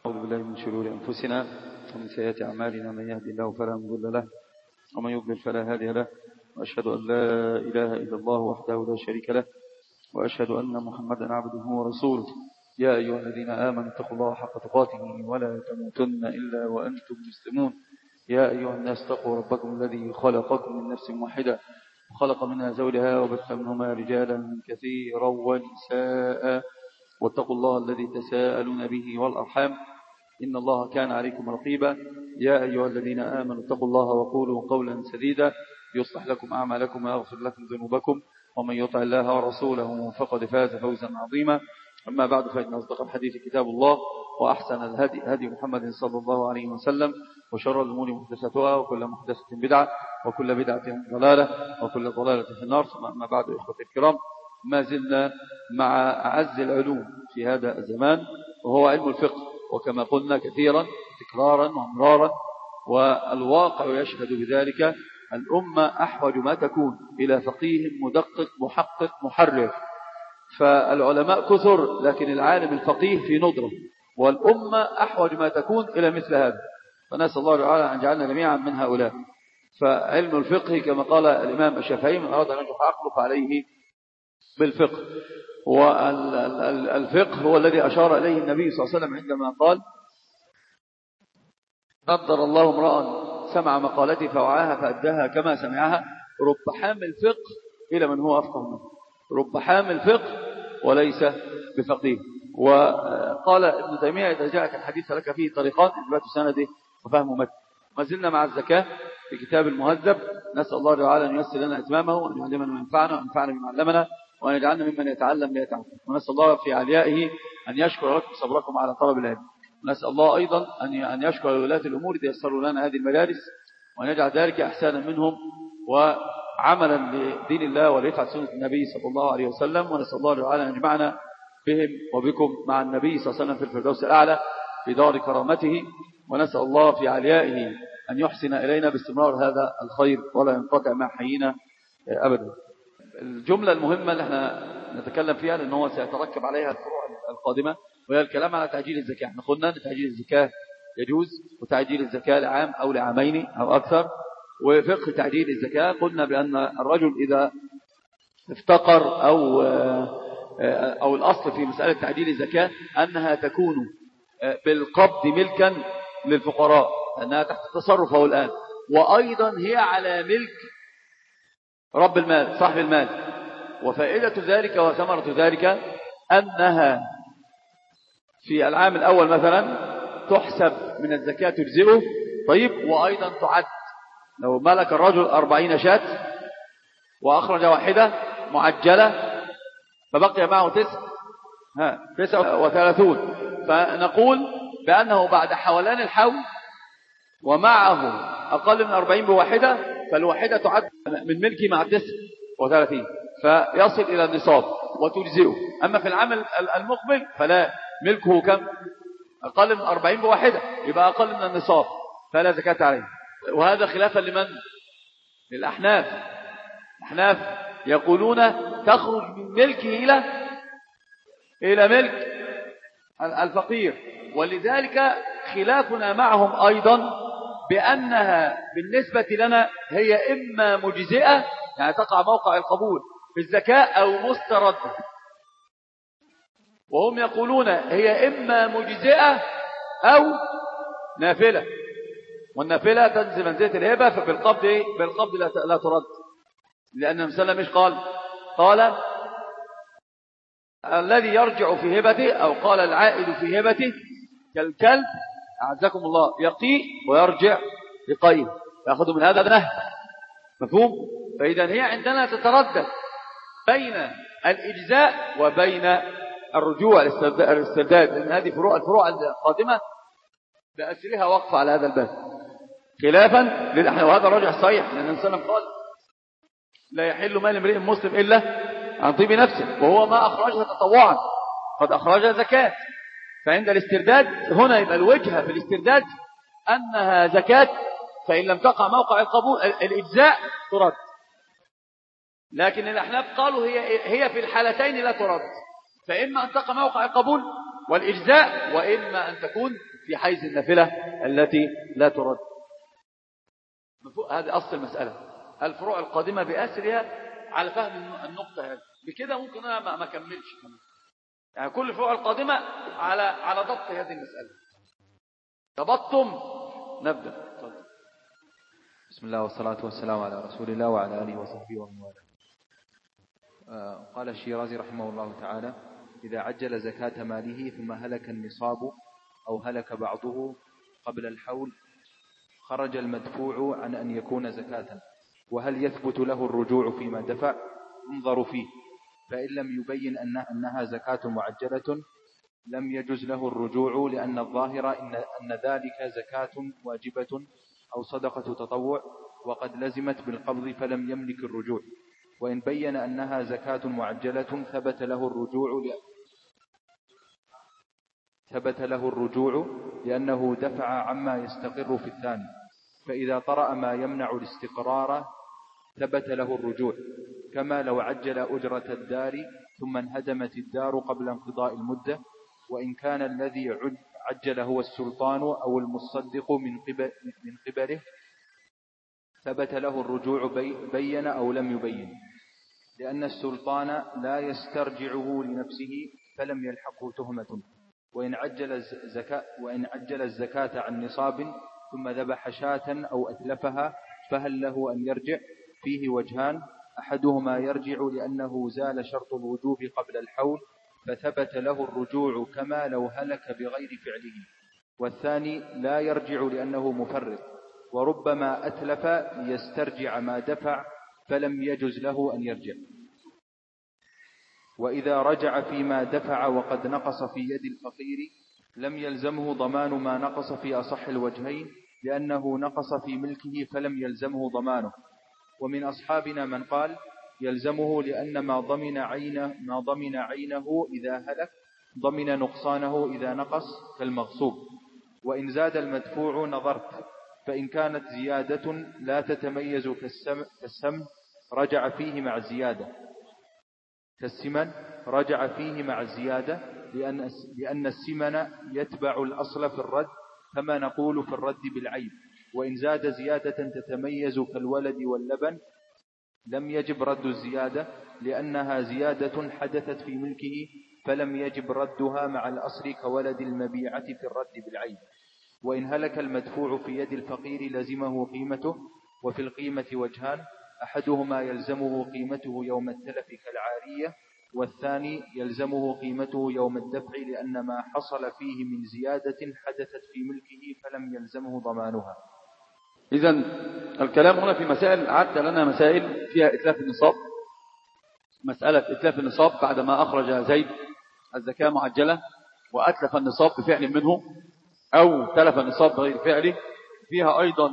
أعوذ بالله من شرور أنفسنا ومن سيئات أعمالنا، من يهدي الله فلا مضل له ومن يضلل فلا هادي له، وأشهد أن لا إله إلا الله وحده لا شريك له، وأشهد أن محمدا عبده ورسوله. يا أيها الذين آمنوا اتقوا الله حق تقاته ولا تموتن إلا وأنتم مسلمون. يا أيها الناس اتقوا ربكم الذي خلقكم من نفس واحدة وخلق منها زوجها وبث منهما رجالا كثيرا ونساء، واتقوا الله الذي تساءلون به والأرحام إن الله كان عليكم رقيبا. يا أيها الذين آمنوا اتقوا الله وقولوا قولا سديدا يصلح لكم أعمالكم ويغفر لكم ذنوبكم، ومن يطع الله ورسوله فقد فاز فوزا عظيما. أما بعد، فإن أصدق الحديث كتاب الله، وأحسن الهدي هدي محمد صلى الله عليه وسلم، وشر الأمور محدثاتها، وكل محدثة بدعة، وكل بدعة ضلالة، وكل ضلالة في النار. أما بعد، إخوة الكرام، ما زلنا مع أعز العلوم في هذا الزمان وهو علم الفقه، وكما قلنا كثيرا تكرارا ومرارا، والواقع يشهد بذلك. الأمة أحوج ما تكون إلى فقيه مدقق محقق محرر، فالعلماء كثر لكن العالم الفقيه في ندرة، والأمة أحوج ما تكون إلى مثل هذا، فنسأل الله تعالى أن جعلنا جميعا من هؤلاء. فعلم الفقه كما قال الإمام الشافعي: من أراد أن ينجح عقله فعليه بالفقه. والفقه هو الذي أشار إليه النبي صلى الله عليه وسلم عندما قال: قدر الله امرأ سمع مقالتي فوعاها فأداها كما سمعها، رب حامل فقه إلى من هو أفقه منه، رب حامل فقه وليس بفقيه. وقال ابن تيمية: إذا جاءك الحديث لك فيه طريقان: إثبات سنده وفهم متن. ما زلنا مع الزكاة في كتاب المهذب، نسأل الله تعالى أن ييسر لنا إتمامه، وأن يعلمنا ما ينفعنا، وأن ينفعنا بما علمنا، وأن يجعلنا ممن يتعلم ليتعلم. ونسأل الله في عليائه أن يشكر لكم صبركم على طلب العلم. ونسأل الله أيضا أن يشكر لولاة الأمور ليسروا لنا هذه المدارس، وأن يجعل ذلك أحسانا منهم وعملا لدين الله وليفعل سنة النبي صلى الله عليه وسلم. ونسأل الله تعالى أن يجمعنا بهم وبكم مع النبي صلى الله عليه وسلم في الفردوس الأعلى في دار كرامته. ونسأل الله في عليائه أن يحسن إلينا باستمرار هذا الخير ولا ينقطع مع حينا أبدا. الجملة المهمة اللي احنا نتكلم فيها، لأنه هو سيتركب عليها الفروع القادمة، وهي الكلام على تعجيل الزكاة. احنا قلنا أن تعجيل الزكاة يجوز، وتعجيل الزكاة لعام أو لعامين أو أكثر. وفقه تعجيل الزكاة قلنا بأن الرجل إذا افتقر أو الأصل في مسألة تعجيل الزكاة أنها تكون بالقبض ملكا للفقراء، أنها تحت تصرفه الآن، وأيضا هي على ملك رب المال صاحب المال. وفائدة ذلك وثمرة ذلك أنها في العام الأول مثلا تحسب من الزكاة تجزئه، طيب، وأيضا تعد. لو ملك الرجل 40 شاة وأخرج واحدة معجلة فبقي معه 39، فنقول بأنه بعد حولان الحول ومعه أقل من 40 بواحدة، فالواحدة تعد من ملكي مع 39 فيصل إلى النصاب وتجزئه. أما في العام المقبل فلا، ملكه كم؟ أقل من 40 بواحدة، يبقى أقل من النصاب فلا زكاة عليه. وهذا خلافا لمن؟ للأحناف. الأحناف يقولون تخرج من ملكه إلى ملك الفقير. ولذلك خلافنا معهم أيضا بأنها بالنسبة لنا هي إما مجزئة، يعني تقع موقع القبول في الزكاة، أو مستردة. وهم يقولون هي إما مجزئة أو نافلة، والنافلة تنزل منزلة الهبة، فبالقبض لا ترد. لأن المسلم مش قال الذي يرجع في هبته، أو قال العائد في هبته كالكلب أعزكم الله يقيء ويرجع يقيء، يأخذ من هذا نهي، مفهوم؟ فإذا هي عندنا تتردد بين الإجزاء وبين الرجوع الاسترداد، لأن هذه الفروع القادمة بأسرها وقف على هذا الباب خلافا للأحناف. وهذا راجع صحيح، لأن النبي قال: لا يحل مال امرئ مسلم إلا عن طيب نفسه، وهو ما أخرجها تطوعا قد أخرجها زكاة. فعند الاسترداد هنا يبقى الوجهة في الاسترداد أنها زكاة، فإن لم تقع موقع القبول الإجزاء ترد. لكن الأحناف قالوا هي في الحالتين لا ترد، فإما أن تقع موقع القبول والإجزاء، وإما أن تكون في حيز النافلة التي لا ترد. هذه أصل المسألة. الفروع القادمة بأسرها على فهم النقطة هذه. بكده ممكن أنا ما أكملش، يعني كل الفروع القادمة على ضبط هذه المسألة. ضبطتم نبدأ. بسم الله والصلاة والسلام على رسول الله وعلى آله وصحبه ومن والاه. قال الشيرازي رحمه الله تعالى: إذا عجل زكاة ماله ثم هلك النصاب أو هلك بعضه قبل الحول خرج المدفوع عن أن يكون زكاة، وهل يثبت له الرجوع فيما دفع؟ انظروا فيه، فإن لم يبين أنها زكاة معجلة لم يجز له الرجوع، لأن الظاهر أن ذلك زكاة واجبة أو صدقة تطوع وقد لزمت بالقبض فلم يملك الرجوع. وإن بين أنها زكاة معجلة ثبت له الرجوع لأنه دفع عما يستقر في الثاني، فإذا طرأ ما يمنع الاستقرار ثبت له الرجوع، كما لو عجل أجرة الدار ثم انهدمت الدار قبل انقضاء المدة، وإن كان الذي عجل هو السلطان أو المصدق من قبله ثبت له الرجوع بين أو لم يبين، لأن السلطان لا يسترجعه لنفسه فلم يلحقه تهمة. وإن عجل الزكاة عن نصاب ثم ذبح شاة أو أتلفها فهل له أن يرجع؟ فيه وجهان: أحدهما يرجع لأنه زال شرط الوجوب قبل الحول فثبت له الرجوع كما لو هلك بغير فعله، والثاني لا يرجع لأنه مفرط، وربما أتلف ليسترجع ما دفع فلم يجز له أن يرجع. وإذا رجع فيما دفع وقد نقص في يد الفقير لم يلزمه ضمان ما نقص في أصح الوجهين، لأنه نقص في ملكه فلم يلزمه ضمانه. ومن أصحابنا من قال يلزمه لأن ما ضمن عينه إذا هلك ضمن نقصانه إذا نقص كالمغصوب. وإن زاد المدفوع نظرت، فإن كانت زيادة لا تتميز كالسمن رجع فيه مع الزيادة لأن السمن يتبع الأصل في الرد، كما نقول في الرد بالعيب. وإن زاد زيادة تتميز كالولد واللبن لم يجب رد الزيادة لأنها زيادة حدثت في ملكه فلم يجب ردها مع الأصل كولد المبيعة في الرد بالعيب. وإن هلك المدفوع في يد الفقير لزمه قيمته، وفي القيمة وجهان: أحدهما يلزمه قيمته يوم التلف كالعارية، والثاني يلزمه قيمته يوم الدفع لأن ما حصل فيه من زيادة حدثت في ملكه فلم يلزمه ضمانها. إذن الكلام هنا في مسائل، عدت لنا مسائل فيها إتلاف النصاب. مسألة إتلاف النصاب بعدما أخرج زيد الزكاة معجلة وأتلف النصاب بفعل منه أو تلف النصاب بغير فعله. فيها أيضا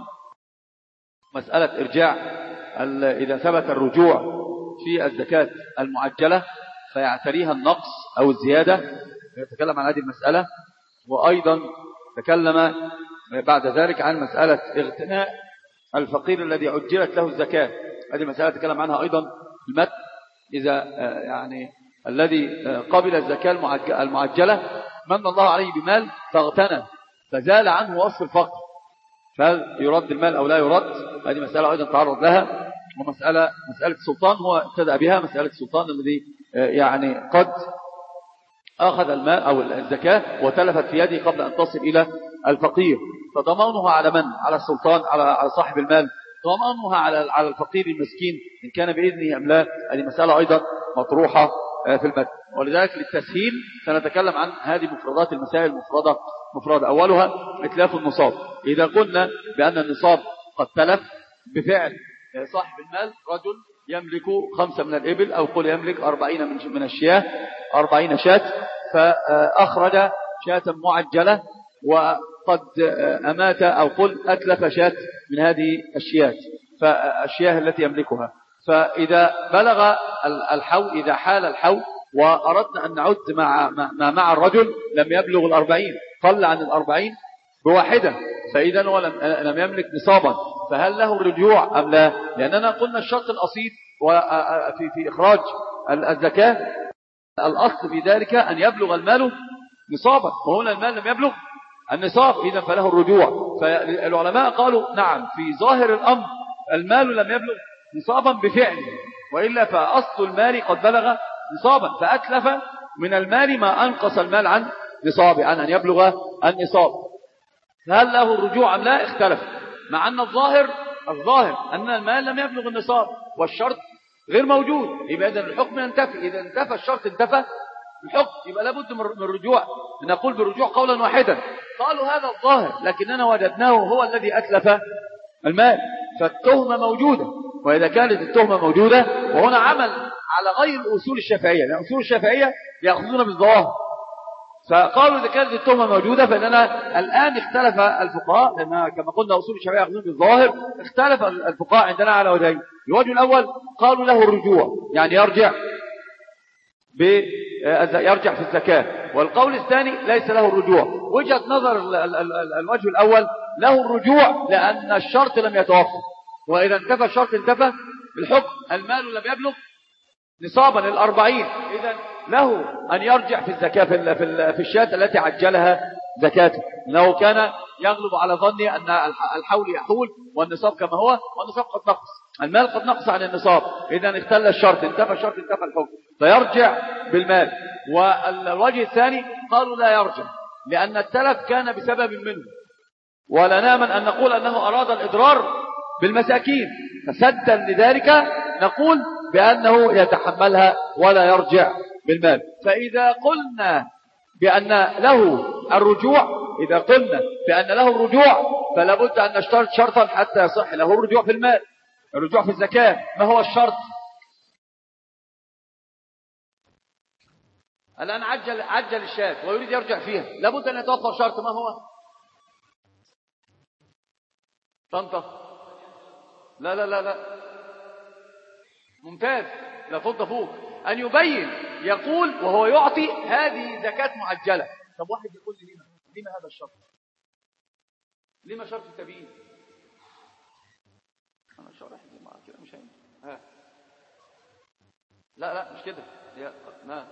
مسألة إرجاع، إذا ثبت الرجوع في الزكاة المعجلة فيعتريها النقص أو الزيادة، يتكلم عن هذه المسألة. وأيضا تكلم بعد ذلك عن مسألة اغتناء الفقير الذي عجلت له الزكاة. هذه مسألة تكلم عنها أيضا في المتن. إذا يعني الذي قبل الزكاة المعجلة من الله عليه بمال فاغتنى فزال عنه وصف الفقر، فهل يرد المال أو لا يرد؟ هذه مسألة أيضا تعرض لها. ومسألة السلطان هو ابتدأ بها، مسألة السلطان الذي يعني قد أخذ المال أو الزكاة وتلفت في يده قبل أن تصل إلى الفقير، فضمانها على من؟ على السلطان، على صاحب المال. ضمانها على الفقير المسكين إن كان بإذنه أم لا. هذه مسألة أيضا مطروحة في المتن. ولذلك للتسهيل سنتكلم عن هذه مفردات المسائل مفردة. أولها إتلاف النصاب. إذا قلنا بأن النصاب قد تلف بفعل صاحب المال، رجل يملك 5 من الإبل أو قل يملك 40 من الشياه، 40 شاة، فأخرج شاة معجلة وقد أمات أو قل أتلف شاة من هذه الشيات، فالشياه التي يملكها. فإذا بلغ الحول، إذا حال الحول وأردنا أن نعد مع الرجل لم يبلغ 40، قل عن 40 بواحدة، فإذا هو لم يملك نصابا، فهل له الرجوع أم لا؟ لأننا قلنا الشرط الأصيل في إخراج الزكاة الأصل في ذلك أن يبلغ المال نصابا، وهنا المال لم يبلغ النصاب، إذا فله الرجوع. فالعلماء قالوا نعم في ظاهر الأمر المال لم يبلغ نصابا بفعله، وإلا فأصل المال قد بلغ نصابا، فأتلف من المال ما أنقص المال عن نصابه، عن أن يبلغ النصاب. فهل له الرجوع أم لا؟ اختلف، مع أن الظاهر أن المال لم يبلغ النصاب والشرط غير موجود، يبقى إذن الحكم ينتفي. إذا انتفى الشرط انتفى الحكم، يبقى لابد من الرجوع. نقول بالرجوع قولا واحدا. قالوا هذا الظاهر، لكننا وجدناه هو الذي أتلف المال، فالتهمة موجودة. وإذا كانت التهمة موجودة، وهنا عمل على غير أصول الشافعية، لأن أصول الشافعية يأخذون بالظواهر، فقالوا إذا كانت التهمة موجودة فإننا الآن اختلف الفقهاء، لأن كما قلنا أصول الشافعية يأخذون بالظاهر، اختلف الفقهاء عندنا على وجهين. الوجه الأول قالوا له الرجوع، يعني يرجع في الزكاة، والقول الثاني ليس له الرجوع. وجهة نظر الوجه الأول له الرجوع لأن الشرط لم يتوفر، وإذا انتفى الشرط انتفى الحكم. المال لم يبلغ نصابا 40، إذن له أن يرجع في الزكاة في الشاة التي عجلها زكاته، لأنه كان يغلب على ظني أن الحول يحول والنصاب كما هو، والنصاب قد نقص، المال قد نقص عن النصاب، إذن اختل الشرط انتفى الشرط انتفى الحكم، فيرجع بالمال. والوجه الثاني قالوا لا يرجع، لأن التلف كان بسبب منه، ولا نامن أن نقول أنه أراد الإضرار بالمساكين، فسدا لذلك نقول بأنه يتحملها ولا يرجع بالمال. فإذا قلنا بأن له الرجوع، فلا بد أن نشترط شرطا حتى يصح له الرجوع في المال، الرجوع في الزكاة. ما هو الشرط؟ الآن عجل الشاة ويريد يرجع فيها، لا بد أن يتوفر شرط. ما هو؟ طنطا لا لا لا لا ممتاز، لا فوق أن يبين، يقول وهو يعطي هذه زكاة معجلة. طب واحد يقول لي لما هذا الشرط؟ لما شرط التبيين؟ أنا شارح كده مش هين. لا مش كده، لا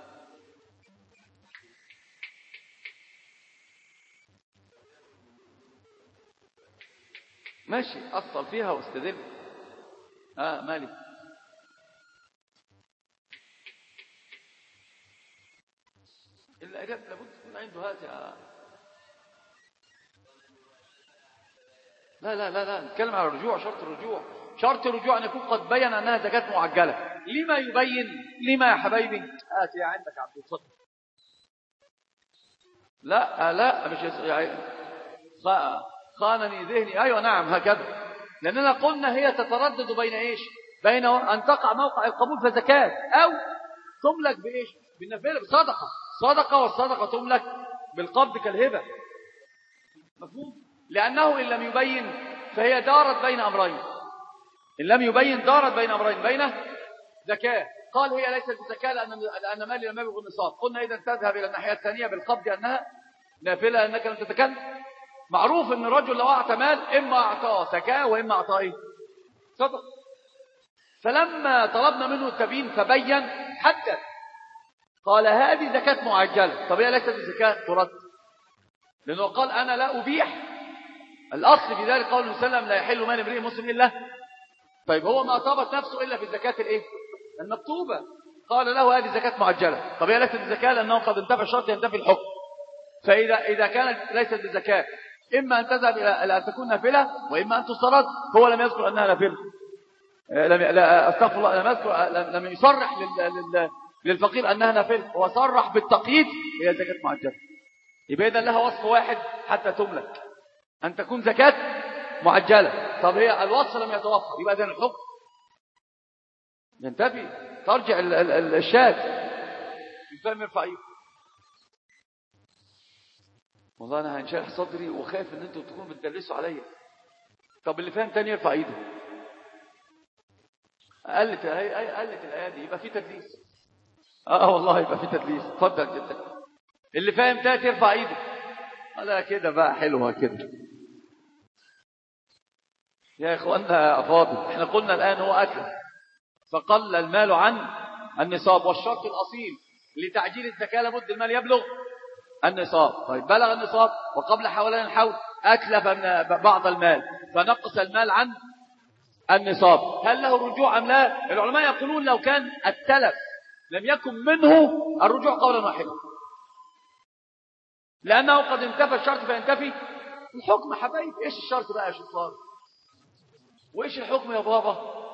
ماشي، أصل فيها واستدل. مالي الإجابة لابد تكون عنده هذه. لا نتكلم على الرجوع. شرط الرجوع أن يكون قد بين أنها زكاة معجلة. لما يبين؟ لما يا حبايبي؟ يا عندك عبد الصدق. لا مش يعني خانني ذهني. أيوة نعم هكذا، لأننا قلنا هي تتردد بين إيش؟ بين أن تقع موقع القبول فزكاة، أو تملك بإيش؟ بالنفل صدقة، والصدقة تملك بالقبض كالهبة. مفهوم؟ لأنه إن لم يبين فهي دارت بين أمرين. إن لم يبين دارت بين أمرين، بين زكاة، قال هي ليست بزكاة لأن مالي لم يبلغ النصاب. قلنا إذا تذهب إلى الناحية الثانية بالقبض أنها نافلة، أنك لم تتكلم. معروف أن الرجل لو أعطى مال إما أعطاه زكاة وإما أعطاه صدق. فلما طلبنا منه التبيين فبين حدد، قال هذه زكاة معجلة. طب هي ليست بزكاة ترد، لأنه قال أنا لا أبيح. الأصل في ذلك قول النبي صلى الله عليه وسلم لا يحل مال امرئ مسلم إلا. طيب هو ما أطابت نفسه إلا في الزكاة المكتوبة، قال له هذه زكاة معجلة. طب هي ليست بزكاة لأنه قد انتفى الشرط ينتفي الحكم. فإذا كانت ليست بزكاة، إما أن تذهب إلى أن تكون نافلة، وإما أن تسترد. هو لم يذكر أنها نافلة، أستغفر الله، لم يصرح للفقير أنها نافلة، هو صرح بالتقييد هي زكاة معجلة. يبقى إذن لها وصف واحد حتى تملك، أن تكون زكاة معجلة. طب هي الوصف لم يتوفر، يبقى إذن الحكم ينتفي، ترجع الشاة. يفهم يرفع ايده. والله أنا هنشرح صدري وخايف إن أنتوا تكونوا بتدلسوا عليا. طب اللي فاهم تاني يرفع ايده. قلت الآية دي يبقى في تدليس. والله يبقى في تدليس. اتفضل جدا. اللي فاهم تاني يرفع ايده. لا كده بقى حلوة كده يا إخواننا أفاضل. احنا قلنا الآن هو أكل، فقل المال عن النصاب، والشرط الأصيل لتعجيل الزكاة لابد المال يبلغ النصاب. طيب بلغ النصاب وقبل حولين الحول أتلف من بعض المال فنقص المال عن النصاب، هل له رجوع أم لا؟ العلماء يقولون لو كان التلف لم يكن منه الرجوع قولا واحدا، لأنه قد انتفى الشرط فينتفي الحكم. حبايب إيش الشرط بقى يا شطار؟ وإيش الحكم يا بابا؟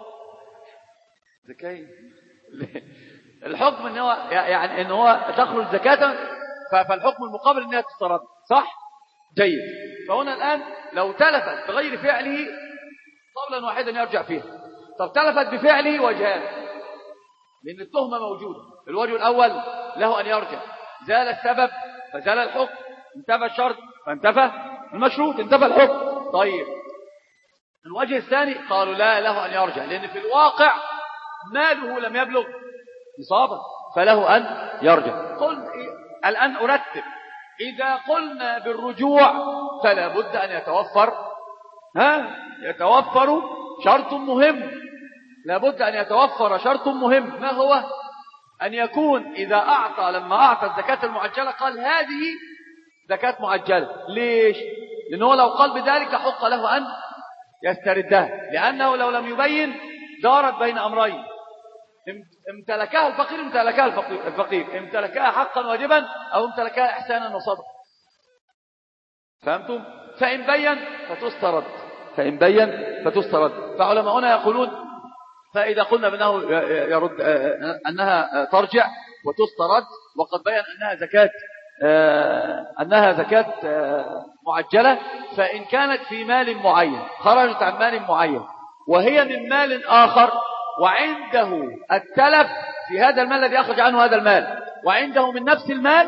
زكاة الحكم إن هو يعني إن هو تخرج زكاة، فالحكم المقابل إنها تسترد، صح؟ جيد. فهنا الآن لو تلفت بغير فعله قولا واحدا يرجع فيها. طب تلفت بفعله وجهان، لأن التهمة موجودة. الوجه الأول له أن يرجع، زال السبب فزال الحكم، انتفى الشرط فانتفى المشروط، انتفى الحكم. طيب الوجه الثاني قالوا لا، له أن يرجع، لأن في الواقع ماله لم يبلغ نصابا فله أن يرجع. قل الآن أرتب، إذا قلنا بالرجوع فلا بد أن يتوفر شرط مهم، لا بد أن يتوفر شرط مهم. ما هو؟ أن يكون إذا أعطى، لما أعطى الزكاة المعجلة قال هذه زكاة معجلة. ليش؟ لأنه لو قال بذلك حق له أن يستردها، لأنه لو لم يبين دارت بين أمرين، امتلكها الفقير امتلكها حقا واجبا أو امتلكها إحسانا وصدقا. فهمتم؟ فإن بين فتسترد. فعلماؤنا يقولون فإذا قلنا بأنه يرد أنها ترجع وتسترد وقد بين أنها زكاة معجلة، فإن كانت في مال معين خرجت عن مال معين وهي من مال آخر وعنده التلف في هذا المال الذي أخرج عنه هذا المال، وعنده من نفس المال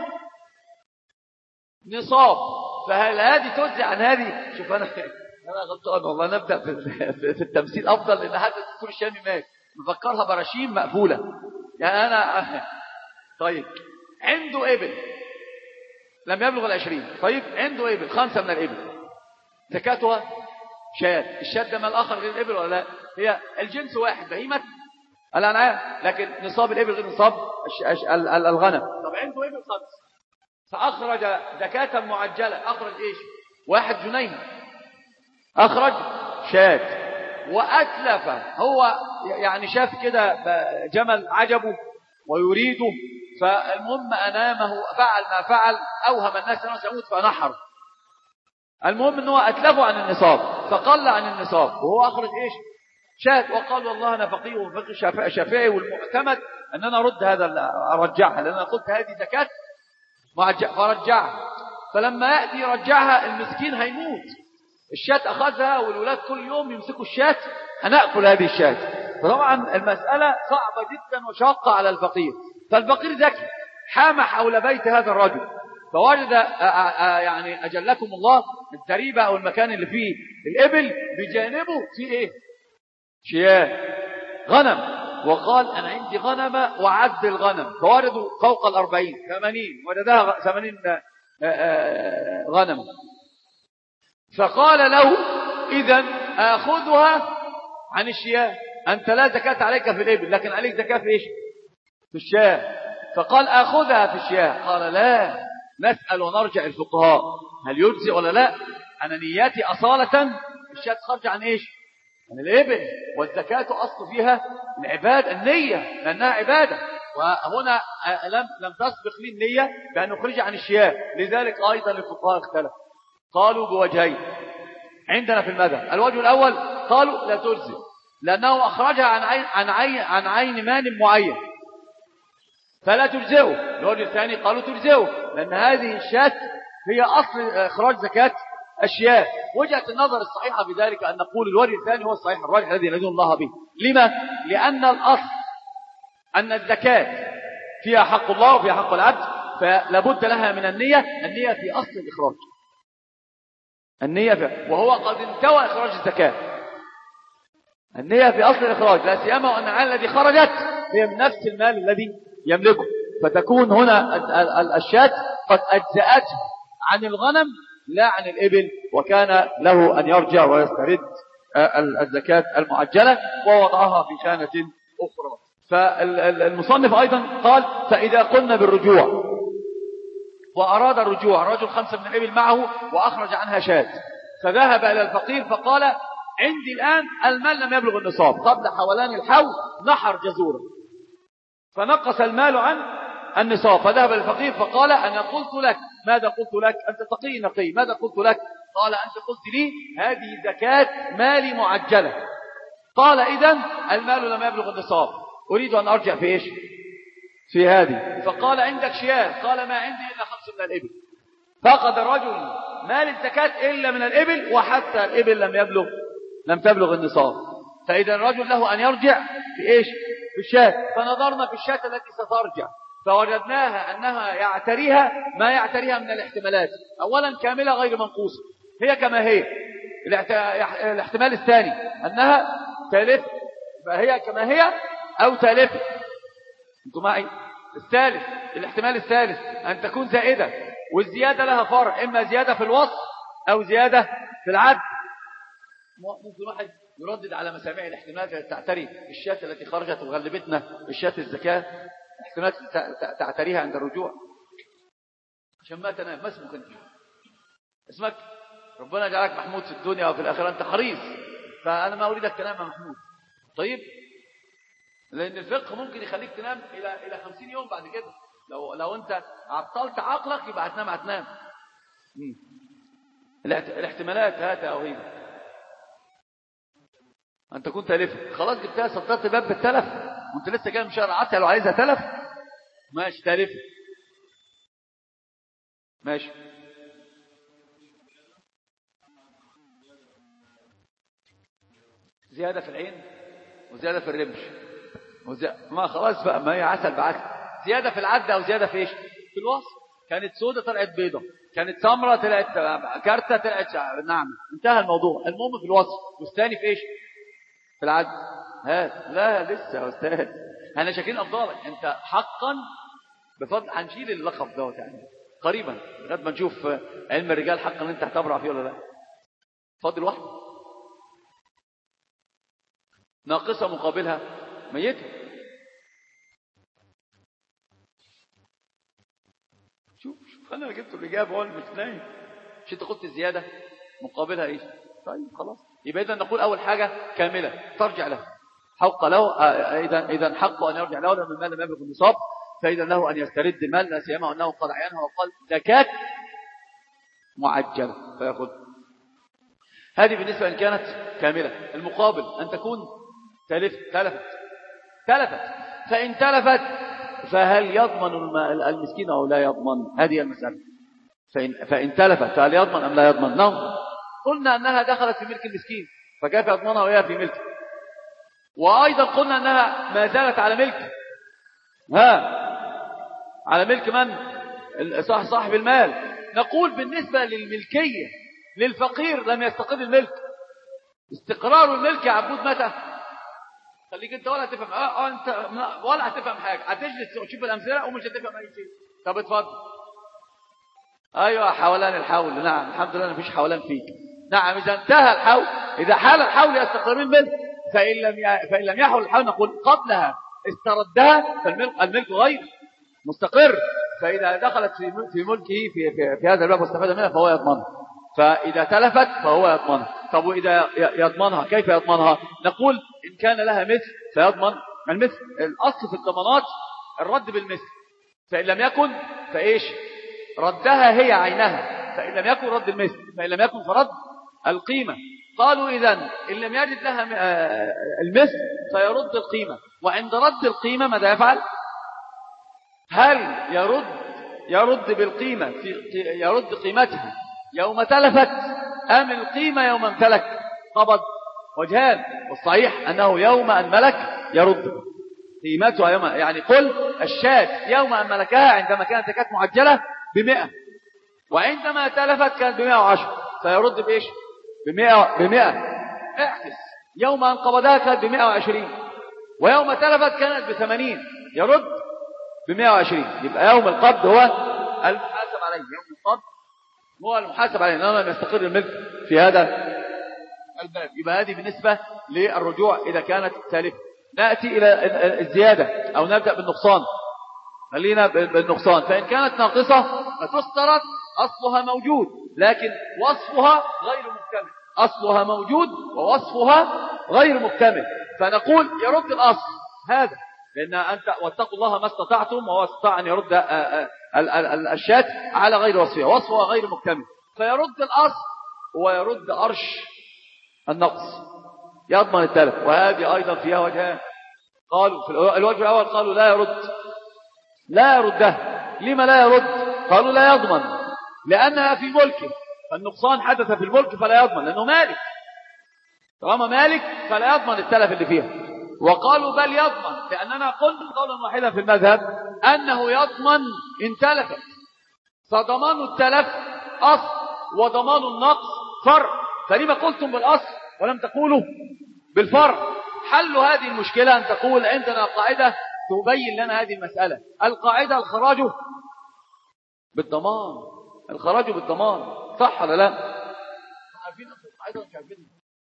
نصاب، فهل هذه تجزي عن هذه؟ شوف أنا غلطان والله، نبدأ في التمثيل أفضل، لأن حتى الدكتور الشامي مات مفكرها براشيم مقفولة. يعني أنا طيب عنده إبل لم يبلغ 20، طيب عنده إبل 5 من الإبل، زكاتها شاة. الشاة ده مال آخر غير الإبل ولا لا؟ هي الجنس واحد، بهيمة الأنعام، لكن نصاب الإبل غير نصاب الغنم. طب عنده إبل 5 فأخرج زكاة معجلة، أخرج إيش؟ 1 جنيه، أخرج شاة وأتلف. هو يعني شاف كده جمل عجبه ويريده، فالمهم أنامه فعل ما فعل، أوهم الناس أنه سيموت فنحر. المهم أنه أتلفه عن النصاب فقل عن النصاب، وهو أخرج إيش؟ شاة. وقال والله أنا فقيه وفقه شافعي، والمعتمد أن أنا أرد هذا، أرجعها، لأن أنا قلت هذه زكاة فرجعها. فلما يأتي يرجعها المسكين هيموت، الشاة أخذها والولاد كل يوم يمسكوا الشاة، هنأكل هذه الشاة. فطبعا المسألة صعبة جدا وشاقة على الفقير. فالفقير ذكي حام حول بيت هذا الرجل، فوجد يعني أجلكم الله الدريبة أو المكان اللي فيه الإبل بجانبه فيه إيه؟ شياه غنم، وقال أنا عندي غنمة وعد الغنم، فوردوا فوق 40 80 وجدها 80 غنم. فقال له إذن آخذها عن الشياه، أنت لا زكاة عليك في الإبل لكن عليك زكاة في إيش؟ في الشياه. فقال آخذها في الشياه. قال لا، نسأل ونرجع الفقهاء هل يجزي ولا لا؟ أنا نياتي أصالة الشياه خرج عن إيش؟ عن الإبل، والزكاة أصل فيها العبادة، النية، لأنها عبادة، وهنا لم تسبق لي النية بأن نخرج عن الشياه. لذلك أيضا الفقهاء اختلف، قالوا بوجهين عندنا في المذهب. الوجه الأول قالوا لا تجزي، لأنه أخرجها عن عين مال معين فلا تجزئه. الوجه الثاني قالوا تجزئه، لأن هذه الشاة هي أصل إخراج زكاة الشياه. وجهة النظر الصحيحة في ذلك أن نقول الوجه الثاني هو الصحيح الراجح الذي ندين الله به. لما؟ لأن الأصل أن الزكاة فيها حق الله وفيها حق العبد، فلا بد لها من النية في أصل الإخراج، النية في، وهو قد انتوى إخراج الزكاة، النية في أصل الإخراج، لا سيما وأن العين الذي خرجت هي من نفس المال الذي يملكه، فتكون هنا الشاة قد أجزأته عن الغنم لا عن الإبل، وكان له أن يرجع ويسترد الزكاة المعجلة ووضعها في خانة أخرى. فالمصنف أيضا قال فإذا قلنا بالرجوع وأراد الرجوع، رجل 5 من الإبل معه وأخرج عنها شاة، فذهب إلى الفقير فقال عندي الآن المال لم يبلغ النصاب، قبل حولان الحول نحر جزورا فنقص المال عن النصاب، فذهب للفقير فقال أنا قلت لك، ماذا قلت لك؟ أنت تقي نقي، ماذا قلت لك؟ قال أنت قلت لي هذه زكاة مالي معجلة. قال إذن المال لم يبلغ النصاب، أريد أن أرجع في إيش؟ في هذه. فقال عندك شياه؟ قال ما عندي إلا 5 من الإبل. فقد الرجل مال الزكاة إلا من الإبل، وحتى الإبل لم تبلغ النصاب. فإذا الرجل له أن يرجع في إيش؟ في الشاة. فنظرنا في الشاة التي سترجع فوجدناها أنها يعتريها ما يعتريها من الاحتمالات. أولا كاملة غير منقوصة، هي كما هي. الاحتمال الثاني أنها تالف، فهي كما هي أو تالف. انتم معي؟ الثالث، الاحتمال الثالث أن تكون زائدة، والزيادة لها فرع، إما زيادة في الوصف أو زيادة في العد. ممكن واحد يردد على مسامع الاحتمالات التي تعتري الشاة التي خرجت وغلبتنا الشاة الزكاة، احتمالات تعتريها عند الرجوع عشان ما تنام. ما اسمك أنت؟ اسمك ربنا جعلك محمود في الدنيا وفي الآخرة، أنت حريص، فأنا ما أريدك تنام يا محمود. طيب، لأن الفقه ممكن يخليك تنام إلى 50 يوم بعد كده. لو أنت عطلت عقلك يبقى هتنام. الاحتمالات هاتها أو هي أن تكون تالفة. خلاص جبتها، صدرت باب بالتلف وأنت لسه جاي من شهر عسل وعايزها تلف، ماشي تالفة، ماشي. زيادة في العين وزيادة في الرمش ما خلاص بقى، ما هي عسل بعسل. زيادة في العد أو زيادة في إيش؟ في الوصف. كانت سودة طلعت بيضة، كانت سمرة طلعت كارتة طلعت ناعمة، انتهى الموضوع. المهم في الوصف. والثاني في إيش؟ في العد. لا لسه يا أستاذ، احنا شاكين أفضالك أنت حقا بفضل. هنشيل اللقب دوت يعني قريبا لغايه ما نشوف علم الرجال حقا انت هتبرع فيه ولا لا. فاضل واحد ناقصة مقابلها ميتة. شوف انا جبت الإجابة هو مش نايم. مش انت قلت الزيادة مقابلها ايش؟ طيب خلاص، يبقى اذا نقول اول حاجة كاملة ترجع له، حق له. اذا حق ان يرجع له لما المال لم يبلغ النصاب، فاذا له ان يسترد المال، لا سيما انه قد عينها وقال زكاة معجلة فياخذ. هذه بالنسبة ان كانت كاملة. المقابل ان تكون تلفت. فإن تلفت فهل يضمن المسكين أو لا يضمن؟ هذه المسألة. فإن تلفت فهل يضمن أم لا يضمن؟ ننظر. قلنا أنها دخلت في ملك المسكين فكيف يضمنها وهي في ملك؟ وأيضا قلنا أنها ما زالت على ملك على ملك من؟ صاحب المال. نقول بالنسبة للملكية للفقير لم يستقر الملك. استقرار الملك يا عبود متى؟ خليك انت ولا تفهم انت ولا هتفهم حاجه، هتجلس وتشوف الامثله ومش هتفهم اي شيء. طب اتفضل. ايوه حولان الحول. نعم الحمد لله مفيش حولان فيك. نعم اذا انتهى الحول، اذا حال الحول يستقر الملك. فان لم يحول الحول نقول قبلها استردها فالملك غير مستقر. فاذا دخلت في ملكه في هذا الباب واستفاد منها فهو يضمنها. فاذا تلفت فهو يضمنها. طب واذا يضمنها كيف يضمنها؟ نقول إن كان لها مثل فيضمن المثل. الأصل في الضمانات الرد بالمثل. فإن لم يكن فإيش؟ ردها هي عينها. فإن لم يكن رد المثل، فإن لم يكن فرد القيمة. قالوا إذن إن لم يجد لها المثل فيرد القيمة. وعند رد القيمة ماذا يفعل؟ هل يرد بالقيمة يرد قيمتها يوم تلفت أم القيمة يوم امتلك؟ قبض وجهان، والصحيح أنه يوم أن ملك يرد قيمتها يوم. يعني قل الشاة يوم أن ملكها عندما كانت زكاة معجلة ب100، وعندما تلفت كانت ب110 فيرد بإيش؟ ب100. اعكس. يوم أن قبضها كانت ب120 ويوم تلفت كانت ب80 يرد ب120. يبقى يوم القبض هو المحاسب عليه. يوم القبض هو المحاسب عليه لأنه لم يستقر الملك في هذا الباب. يبقى هذه بالنسبة للرجوع إذا كانت تالفة. نأتي إلى الزيادة أو نبدأ بالنقصان. خلينا بالنقصان. فإن كانت ناقصة فتسترد، أصلها موجود لكن وصفها غير مكتمل، أصلها موجود ووصفها غير مكتمل، فنقول يرد الأصل هذا، لأن أنت واتقوا الله ما استطعتم، وهو استطاع أن يرد الشاة على غير وصفها، وصفها غير مكتمل، فيرد الأصل ويرد أرش النقص، يضمن التلف. وهذه أيضا فيها وجهان. قالوا في الوجه الأول قالوا لا يرده. لما لا يرد؟ قالوا لا يضمن، لأنها في ملكه، فالنقصان حدث في الملك فلا يضمن، لأنه مالك، طالما مالك فلا يضمن التلف اللي فيها. وقالوا بل يضمن، لأننا قلنا قولا واحدا في المذهب أنه يضمن إن تلفت، فضمان التلف أصل وضمان النقص فرع، فلما قلتم بالأصل ولم تقولوا بالفرع؟ حل هذه المشكلة أن تقول عندنا قاعدة تبين لنا هذه المسألة. القاعدة الخراج بالضمان، الخراج بالضمان، صح ولا لا؟ عارفين القاعدة مش عارفين؟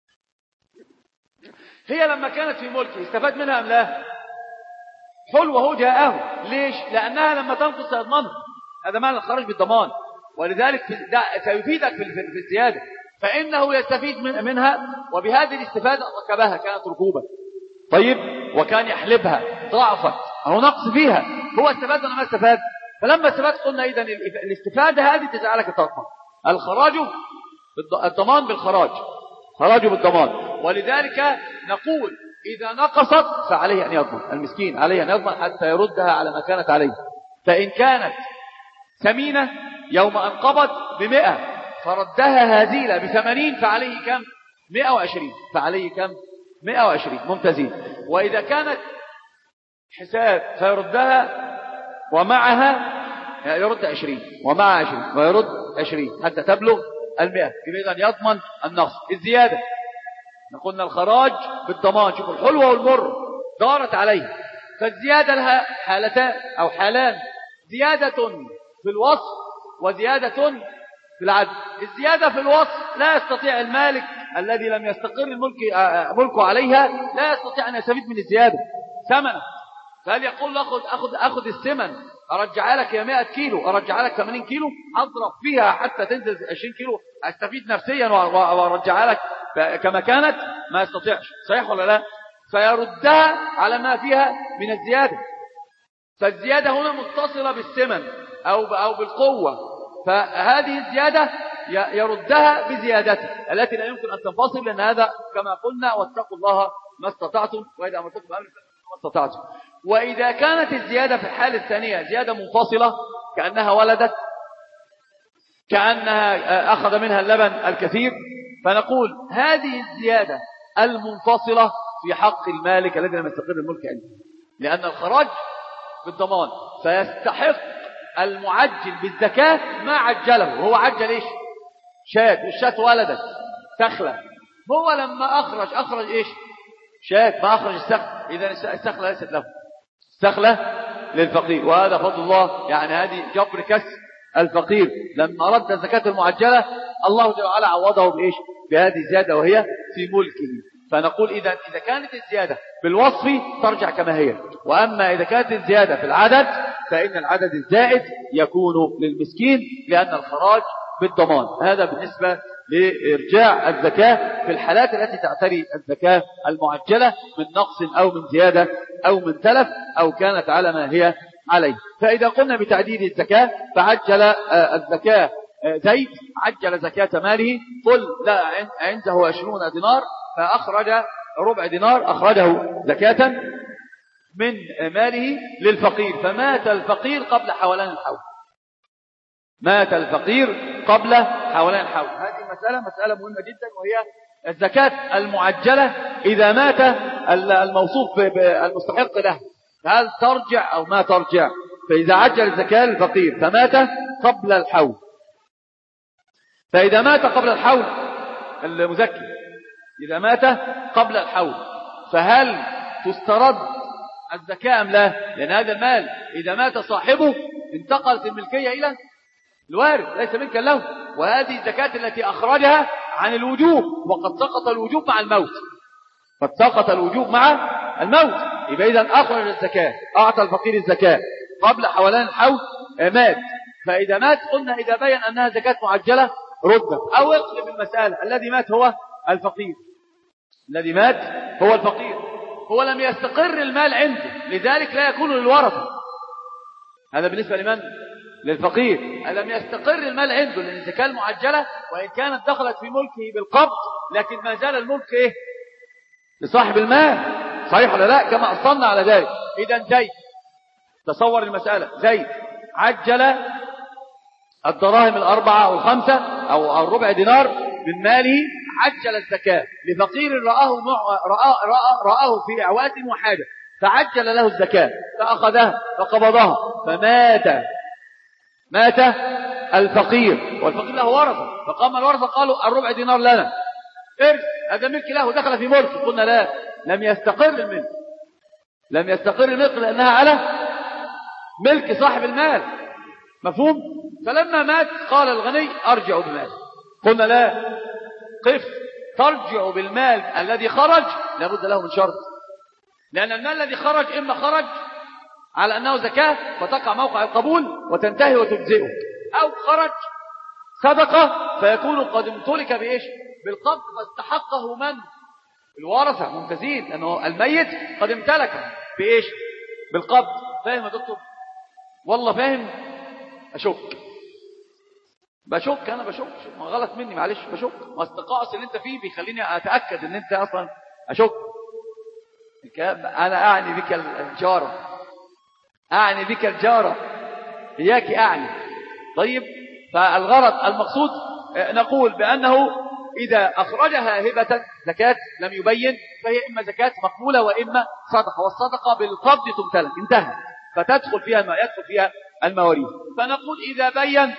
هي لما كانت في ملكه استفاد منها أم لا؟ حلوة هو جاءه. ليش؟ لأنها لما تنقص سيضمنها، هذا معنى الخراج بالضمان، ولذلك سيفيدك في الزيادة، فإنه يستفيد منها، وبهذه الاستفادة ركبها، كانت ركوبة طيب، وكان يحلبها ضعفت، أو نقص فيها، هو استفاد ولا ما استفاد؟ فلما استفاد قلنا إذن الاستفادة هذه تجعلك تضمن. الخراج الضمان بالخراج، خراج بالضمان، ولذلك نقول إذا نقصت فعليه أن يضمن، المسكين عليه أن يضمن حتى يردها على ما كانت عليه. فإن كانت ثمينة يوم أن قبض ب100 فردها هزيلة ب80 فعليه كم؟ 120. فعليه كم؟ 120. ممتازين. وإذا كانت حساب فيردها ومعها يرد 20 ومع 20 ويرد 20 حتى تبلغ 100، إذا يضمن النقص. الزيادة نقولنا الخراج بالضمان، شوفوا الحلوة والمر دارت عليه، فالزيادة لها حالتان أو حالان، زيادة في الوصف وزيادة في العدد. الزيادة في الوصف لا يستطيع المالك الذي لم يستقر ملكه عليها، لا يستطيع أن يستفيد من الزيادة ثمنه، فهل يقول له أخذ الثمن أرجع لك يا 100 كيلو، أرجع لك 80 كيلو، أضرب فيها حتى تنزل 20 كيلو أستفيد نفسيا وأرجع لك كما كانت؟ ما يستطيعش، صحيح ولا لا؟ فيردها على ما فيها من الزيادة. فالزيادة هنا متصلة بالثمن أو بالقوة، فهذه الزيادة يردها بزيادته التي لا يمكن أن تنفصل، لأن هذا كما قلنا واتقوا الله ما استطعتم، وإذا أمرتكم بأمر ما استطعتم. وإذا كانت الزيادة في الحالة الثانية زيادة منفصلة، كأنها ولدت، كأنها أخذ منها اللبن الكثير، فنقول هذه الزيادة المنفصلة في حق المالك الذي لم يستقر الملك عنده، لأن الخراج بالضمان، فيستحق المعجل بالزكاة ما عجله. هو عجل إيش؟ شاة، والشاة ولدت تخلى، هو لما أخرج إيش؟ شاة، ما أخرج السخلة، إذا السخلة ليست له، السخلة للفقير، وهذا فضل الله. يعني هذه جبر كسر الفقير، لما رد الزكاة المعجلة الله جل وعلا عوضه بإيش؟ بهذه الزيادة وهي في ملكه. فنقول إذا كانت الزيادة بالوصف ترجع كما هي، وأما إذا كانت الزيادة في العدد فإن العدد الزائد يكون للمسكين، لأن الخراج بالضمان. هذا بالنسبة لإرجاع الزكاة في الحالات التي تعتري الزكاة المعجلة من نقص أو من زيادة أو من تلف أو كانت على ما هي عليه. فإذا قلنا بتعديل الزكاة فعجل الزكاة زيد، عجل زكاة ماله، قل لا عنده 20 دينار فأخرج ربع دينار، أخرجه زكاة من ماله للفقير، فمات الفقير قبل حولان الحول، مات الفقير قبل حولان الحول. هذه مسألة مهمة جدا، وهي الزكاة المعجلة إذا مات الموصوف المستحق له، هل ترجع أو ما ترجع؟ فإذا عجل الزكاة للفقير فمات قبل الحول، فإذا مات قبل الحول المزكي، إذا مات قبل الحول فهل تسترد الزكاة أم لا؟ لأن هذا المال إذا مات صاحبه انتقلت الملكية إلى الوارث، ليس ملكا له، وهذه الزكاة التي أخرجها عن الوجوب، وقد سقط الوجوب مع الموت، قد سقط الوجوب مع الموت. يبقى إذا أخرج الزكاة، أعطى الفقير الزكاة، قبل حولان الحول مات. فإذا مات قلنا إذا بين أنها زكاة معجلة ردت. أو اقلب المسألة، الذي مات هو الفقير، الذي مات هو الفقير، هو لم يستقر المال عنده، لذلك لا يكون للورثة. هذا بالنسبة لمن؟ للفقير. لم يستقر المال عنده، لأن الزكاة المعجلة وإن كانت دخلت في ملكه بالقبض لكن ما زال الملك إيه؟ لصاحب المال، صحيح ولا لا؟ كما أصلنا على ذلك. إذا زيد، تصور المسألة، زيد عجل الدراهم 4 أو 5 أو الربع دينار من ماله، عجل الزكاة لفقير رآه في عوات وحاجة، فعجل له الزكاة فأخذها فقبضها، مات الفقير، والفقير له ورثة، فقام الورثة قالوا الربع دينار لنا، إرث، هذا ملك له، دخل في ملك. قلنا لا، لم يستقر الملك لأنها على ملك صاحب المال، مفهوم؟ فلما مات قال الغني أرجع بالمال. قلنا لا، قف، ترجع بالمال الذي خرج لابد له من شرط، لأن المال الذي خرج إما خرج على أنه زكاة فتقع موقع القبول وتنتهي وتجزئه، أو خرج صدقة فيكون قد امتلك بإيش؟ بالقبض، فاستحقه من؟ الورثة ممتازين، لأنه الميت قد امتلك بإيش؟ بالقبض. فاهم يا دكتور؟ والله فاهم. بشك أنا ما غلط مني، معلش بشك، ما استقاص اللي انت فيه بيخليني أتأكد ان انت أصلا أشك. أنا أعني بك الجارة إياك أعني. طيب، فالغرض المقصود نقول بأنه إذا أخرجها هبة زكاة لم يبين فهي إما زكاة مقبولة وإما صدقة، والصدقة بالقبض تمتلك، انتهى، فتدخل فيها ما يدخل فيها المواريث. فنقول إذا بين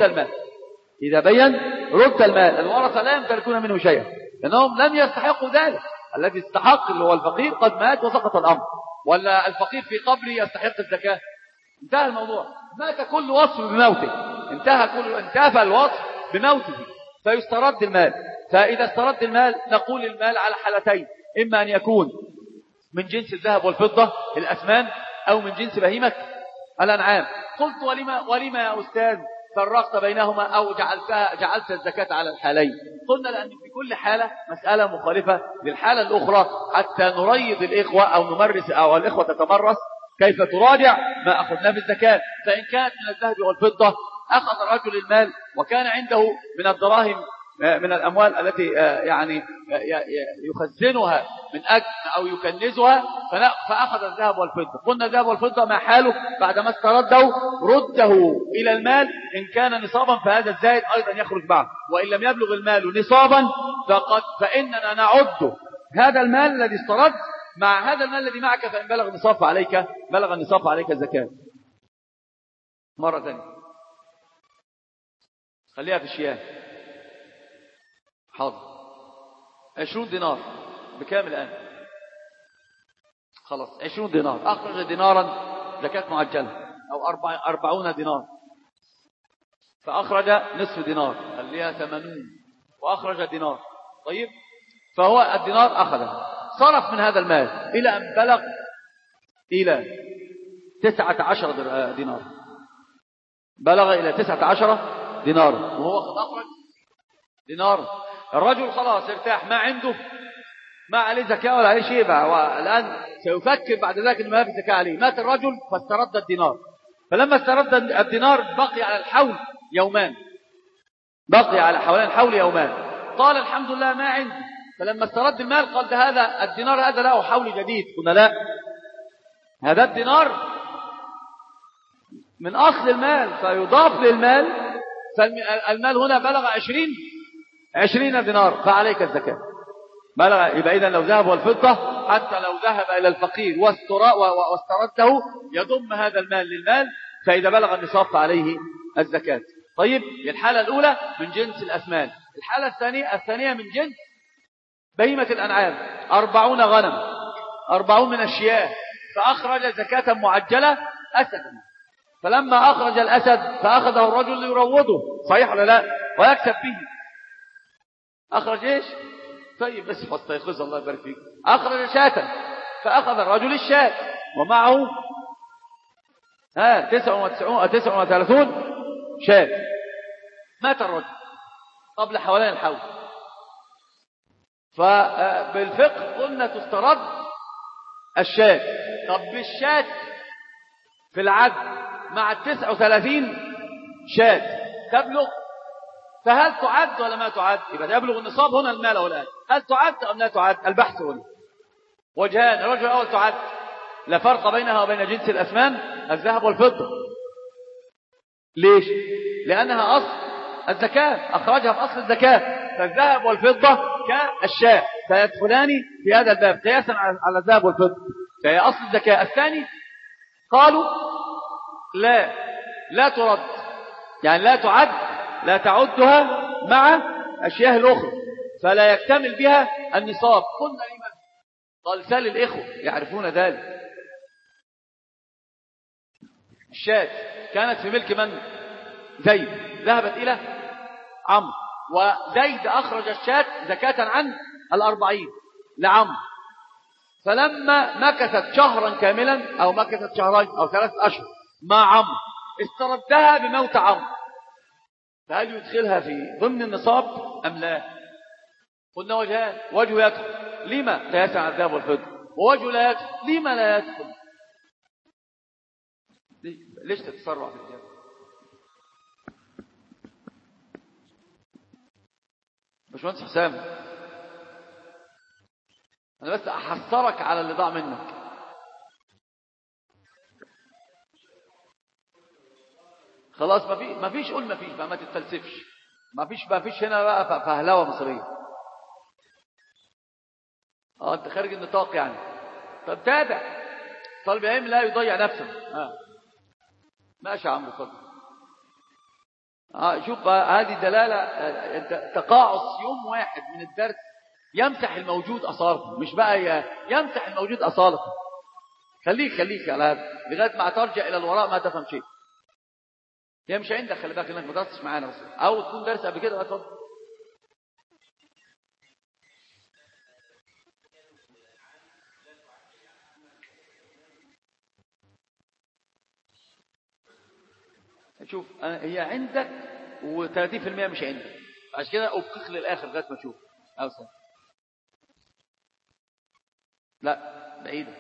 رد المال، الورثة لا يمتلكون منه شيئا لأنهم لم يستحقوا ذلك. الذي استحق اللي هو الفقير قد مات وسقط الأمر، ولا الفقير في قبره يستحق الزكاة؟ انتهى الموضوع، مات كل وصف بموته، انتهى الوصف بموته، فيسترد المال. فإذا استرد المال نقول المال على حالتين، إما أن يكون من جنس الذهب والفضة الأثمان، أو من جنس بهيمة الأنعام. قلت ولما يا أستاذ فرقت بينهما أو جعلت الزكاة على الحالين؟ قلنا لأن في كل حالة مسألة مخالفة للحالة الأخرى، حتى نريض الإخوة أو نمرس أو الإخوة تتمرس كيف تراجع ما أخذناه بالزكاة. فإن كانت من الذهب والفضة أخذ الرجل المال وكان عنده من الدراهم من الأموال التي يعني يخزنها من أجل أو يكنزها، فأخذ الذهب والفضة. قلنا الذهب والفضة ما حاله بعدما استرده رده إلى المال، إن كان نصابا فهذا الزائد أيضا يخرج معه، وإن لم يبلغ المال نصابا فإننا نعد هذا المال الذي استرد مع هذا المال الذي معك، فإن بلغ النصاب عليك الزكاة. مرة ثانية خليها في الشياه. حاضر. 20 دينار بكام الآن؟ خلاص 20 دينار. أخرج دينارا زكاة معجلة أو 40 دينار، فأخرج نصف دينار خليها 80 وأخرج دينار. طيب، فهو الدينار أخذه، صرف من هذا المال إلى أن بلغ إلى 19 دينار، بلغ إلى 19 دينار، وهو قد أخرج دينار. الرجل خلاص ارتاح، ما عنده ما عليه زكاة ولا عليه شيء بقى، والآن سيفكر بعد ذلك إنه ما في زكاة عليه. مات الرجل فاسترد الدينار، فلما استرد الدينار بقي على الحول يومان، قال الحمد لله ما عندي. فلما استرد المال قال هذا الدينار هذا له حول جديد. قلنا لا، هذا الدينار من أصل المال فيضاف للمال، فالمال هنا بلغ 20 دينار فعليك الزكاة. يبقى إذن لو ذهب والفضة حتى لو ذهب إلى الفقير واسترده يضم هذا المال للمال، فإذا بلغ النصاب فعليه الزكاة. طيب، الحالة الأولى من جنس الأثمان. الحالة الثانية من جنس بهيمة الأنعام، 40 غنم، 40 من الشياه، فأخرج زكاة معجلة أسدا. فلما أخرج الأسد فأخذه الرجل ليروضه، صحيح ولا لا؟ ويكسب فيه. أخرج إيش؟ طيب بس فاستيقظ الله يبارك فيك. أخرج شاة فأخذ الرجل الشاة ومعه 39 شاة. مات الرجل قبل حوالين الحول. فبالفقه قلنا تسترد الشاة. طب بالشاة في العد مع 39 شاة تبلغ، فهل تعد ولا ما تعد؟ يبقى يبلغ النصاب هنا المال والآن، هل تعد أم لا تعد؟ البحث هنا وجهان. الوجه الأول تعد، لا فرق بينها وبين جنس الأثمان الذهب والفضة. ليش؟ لأنها أصل الزكاة، أخرجها في أصل الزكاة، فالذهب والفضة كالشاة فيدخلان في هذا الباب قياسا على الذهب والفضة، فهي أصل الزكاة. الثاني قالوا لا ترد، يعني لا تعد، لا تعدها مع أشياء الأخرى فلا يكتمل بها النصاب. قلنا لمن؟ قال سال الإخوة يعرفون ذلك. الشاة كانت في ملك من؟ زيد، ذهبت إلى عمرو، وزيد أخرج الشاة زكاة عن 40 لعمرو، فلما مكثت شهرا كاملا أو مكثت شهرين أو 3 أشهر مع عمرو استردها بموت عمرو، فهل يدخلها في ضمن النصاب أم لا؟ قلنا وجهان، وجه يدخل لما قياسا على الذهب والفضة، ووجه لا يدخل لما لا يدخل. ليش تتسرع في الجهة؟ باشمهندس حسام، أنا بس أحصرك على اللي ضاع منك. خلاص ما فيش قول ما تتفلسفش، ما فيش هنا بقى فهلوة مصرية. انت خارج النطاق يعني. طب تابع، طالب علم لا يضيع نفسه. ماشي يا عمرو اتفضل. شوف هذه دلالة. انت تقاعس يوم واحد من الدرس يمسح الموجود أصالة، مش بقى يمسح الموجود أصالة. خليك على هذا لغاية ما ترجع إلى الوراء ما تفهم شيء. هي مش عندك، خلي بالك انك ما درستش معانا بس، او تكون درس قبل كده. اتفضل. شوف هي عندك و30% مش عندك، عشان كده ابقيك للاخر لغايه ما تشوف. اوسع لا بعيده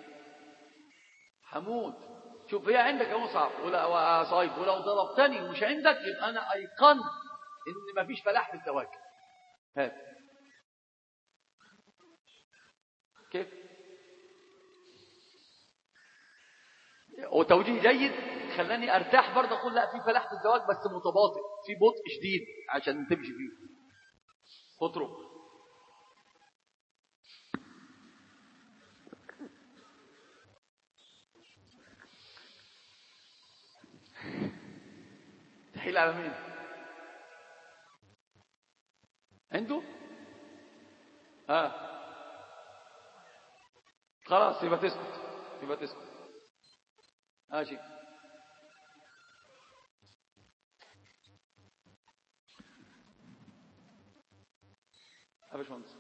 حمود. شوف هي عندك اهو صعب ولا صايب، ولو ضربتني ومش عندك يبقى انا ايقن ان مفيش فلاح في الزواج. هات كيف وتوجيه جيد خلاني ارتاح برضه، اقول لا في فلاح في الزواج بس متباطئ، في بطء شديد عشان تمشي فيه. اترك. تحيل على مين؟ عنده؟ خلاص يبقى تسكت. ماشي. يا باشمهندس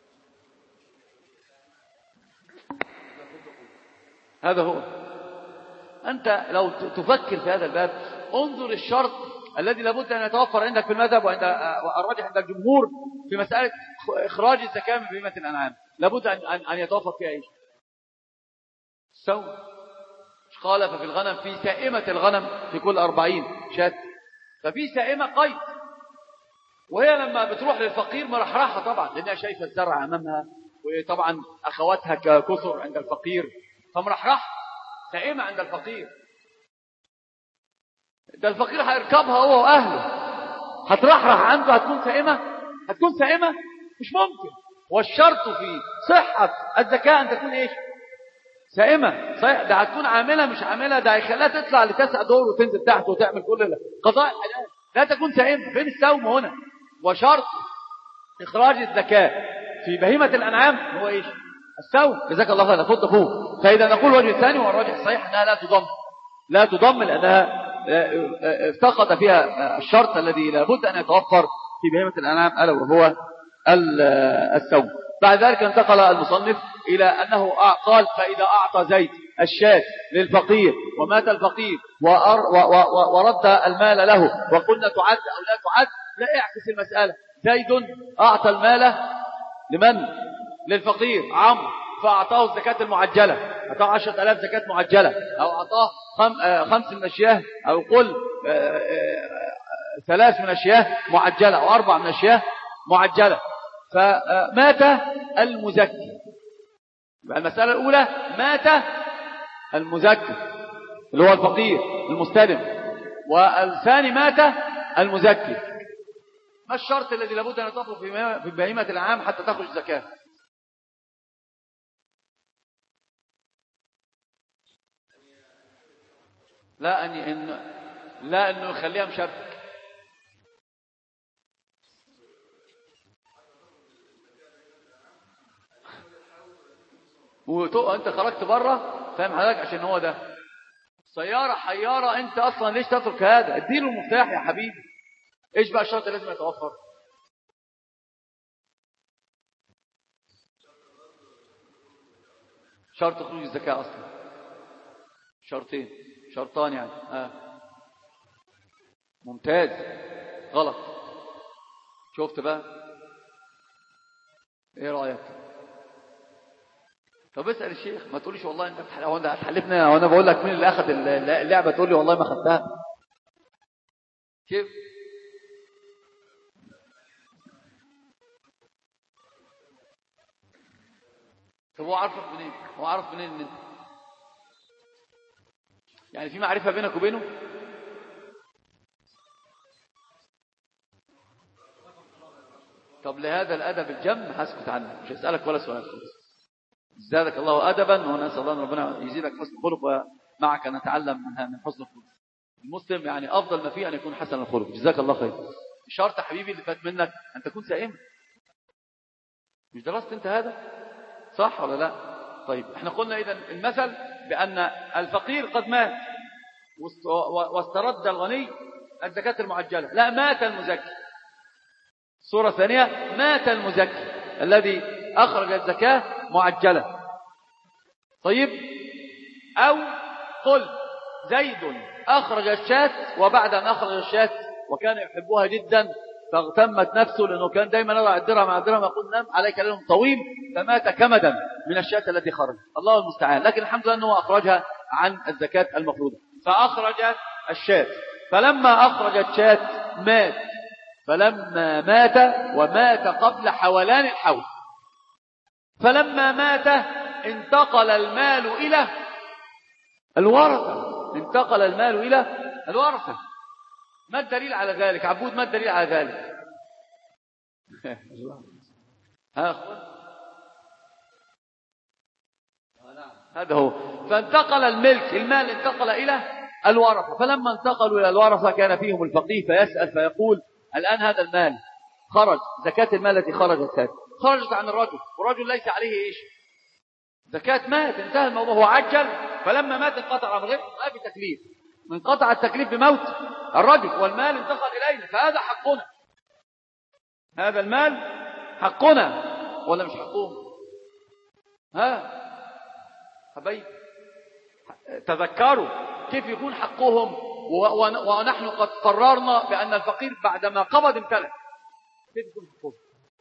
هذا هو. أنت لو تفكر في هذا الباب انظر الشرط الذي لابد أن يتوفر عندك في المذهب وعند الراجح عند الجمهور في مسألة إخراج الزكاة من بهيمة الأنعام، لابد أن يتوفر فيها إيش؟ سوء. قال ففي الغنم في سائمة الغنم في كل 40 شاة، ففي سائمة قيد، وهي لما بتروح للفقير مرحرحة طبعا لأنها شايفة الزرع أمامها، وطبعا أخواتها ككثر عند الفقير، فمرحرحة سائمة عند الفقير. ده الفقير هيركبها هو وأهله، هترحرح عنده، هتكون سائمة مش ممكن. والشرط في صحة الزكاة أن تكون إيش؟ سائمة. صحيح ده هتكون عاملة مش عاملة، ده هيخليها تطلع ل9 دور وتنزل تحت وتعمل كل قضاء الحاجات، لا تكون سائمة. فين السوم هنا؟ وشرط إخراج الزكاة في بهيمة الأنعام هو إيش؟ السوم. جزاك الله خير. خد أخوه. فإذا نقول وجه الثاني والراجح الصحيح أنها لا تضم لأنها افتقد فيها الشرط الذي لابد أن يتوفر في بهيمة الأنعام ألا وهو السوم. بعد ذلك انتقل المصنف إلى أنه قال فإذا أعطى زيد الشاة للفقير ومات الفقير ورد المال له وقلنا تعد أو لا تعد، لا اعكس المسألة. زيد أعطى المال لمن؟ للفقير عمرو، فأعطاه الزكاة المعجلة، أعطاه 10,000 زكاة معجلة، أو أعطاه 5 من الشياه، أو قل 3 من الشياه معجلة، أو 4 من الشياه معجلة. فمات المزكي. المسألة الأولى مات المزكي اللي هو الفقير المستلم، والثاني مات المزكي. ما الشرط الذي لابد أن تطلب في بهيمة العام حتى تخرج زكاة؟ لا أنه يخليها مشاركة. وانت خرجت بره، فاهم حضرتك؟ عشان هو ده سيارة حيارة، انت اصلا ليش تترك هذا؟ اديله المفتاح يا حبيبي. ايش بقى الشرط لازم يتوفر؟ شرط خروج الزكاة اصلا شرطان يعني. ممتاز. غلط. شفت بقى؟ ايه رأيك؟ طب اسأل الشيخ، ما تقوليش والله انت هتحلفنا وانا بقول لك مين اللي اخذ اللعبة تقول لي والله ما اخذتها. كيف؟ طب هو عارفك منين؟ هو عارف منين ان انت يعني في معرفة بينك وبينه؟ طب لهذا الادب الجم هسكت عنه، مش هسألك ولا سؤال خالص. زادك الله أدبا، ونسأل الله أن ربنا يزيدك حسن الخلق، ومعك نتعلم من حسن الخلق. المسلم يعني أفضل ما فيه أن يكون حسن الخلق. جزاك الله خير. شرط حبيبي اللي فات منك أن تكون سائما. مش درست أنت هذا؟ صح ولا لا؟ طيب احنا قلنا إذن المثل بأن الفقير قد مات واسترد الغني الزكاة المعجلة. لا، مات المزكي. صورة ثانية، مات المزكي الذي أخرج الزكاة معجلة. طيب، أو قل زيد أخرج الشاة، وبعد أن أخرج الشاة وكان يحبها جدا فاغتمت نفسه، لأنه كان دايما يضع الدرهم مع الدرهم يقول نم عليك ليل طويل، فمات كمدا من الشاة التي خرج. الله المستعان. لكن الحمد لله أنه أخرجها عن الزكاة المفروضة، فأخرج الشاة. فلما أخرج الشاة مات. فلما مات، ومات قبل حولان الحول، فلما مات انتقل المال إلى الورثة. انتقل المال إلى الورثة. ما الدليل على ذلك؟ عبود، ما الدليل على ذلك؟ هذا هو. فانتقل الملك، المال انتقل إلى الورثة. فلما انتقلوا إلى الورثة كان فيهم الفقيه فيسأل فيقول الآن هذا المال خرج، زكاة المال التي خرجت عن الرجل، والرجل ليس عليه إيش؟ زكاة. مات، انتهى الموضوع، هو عجل. فلما مات انقطع عن غير ما في تكليف، انقطع التكليف بموت الرجل، والمال انتقل إلينا، فهذا حقنا. هذا المال حقنا ولا مش حقهم؟ حبايب، تذكروا كيف يكون حقهم، ونحن قد قررنا بأن الفقير بعدما قبض امتلك. كيف يكون حقهم؟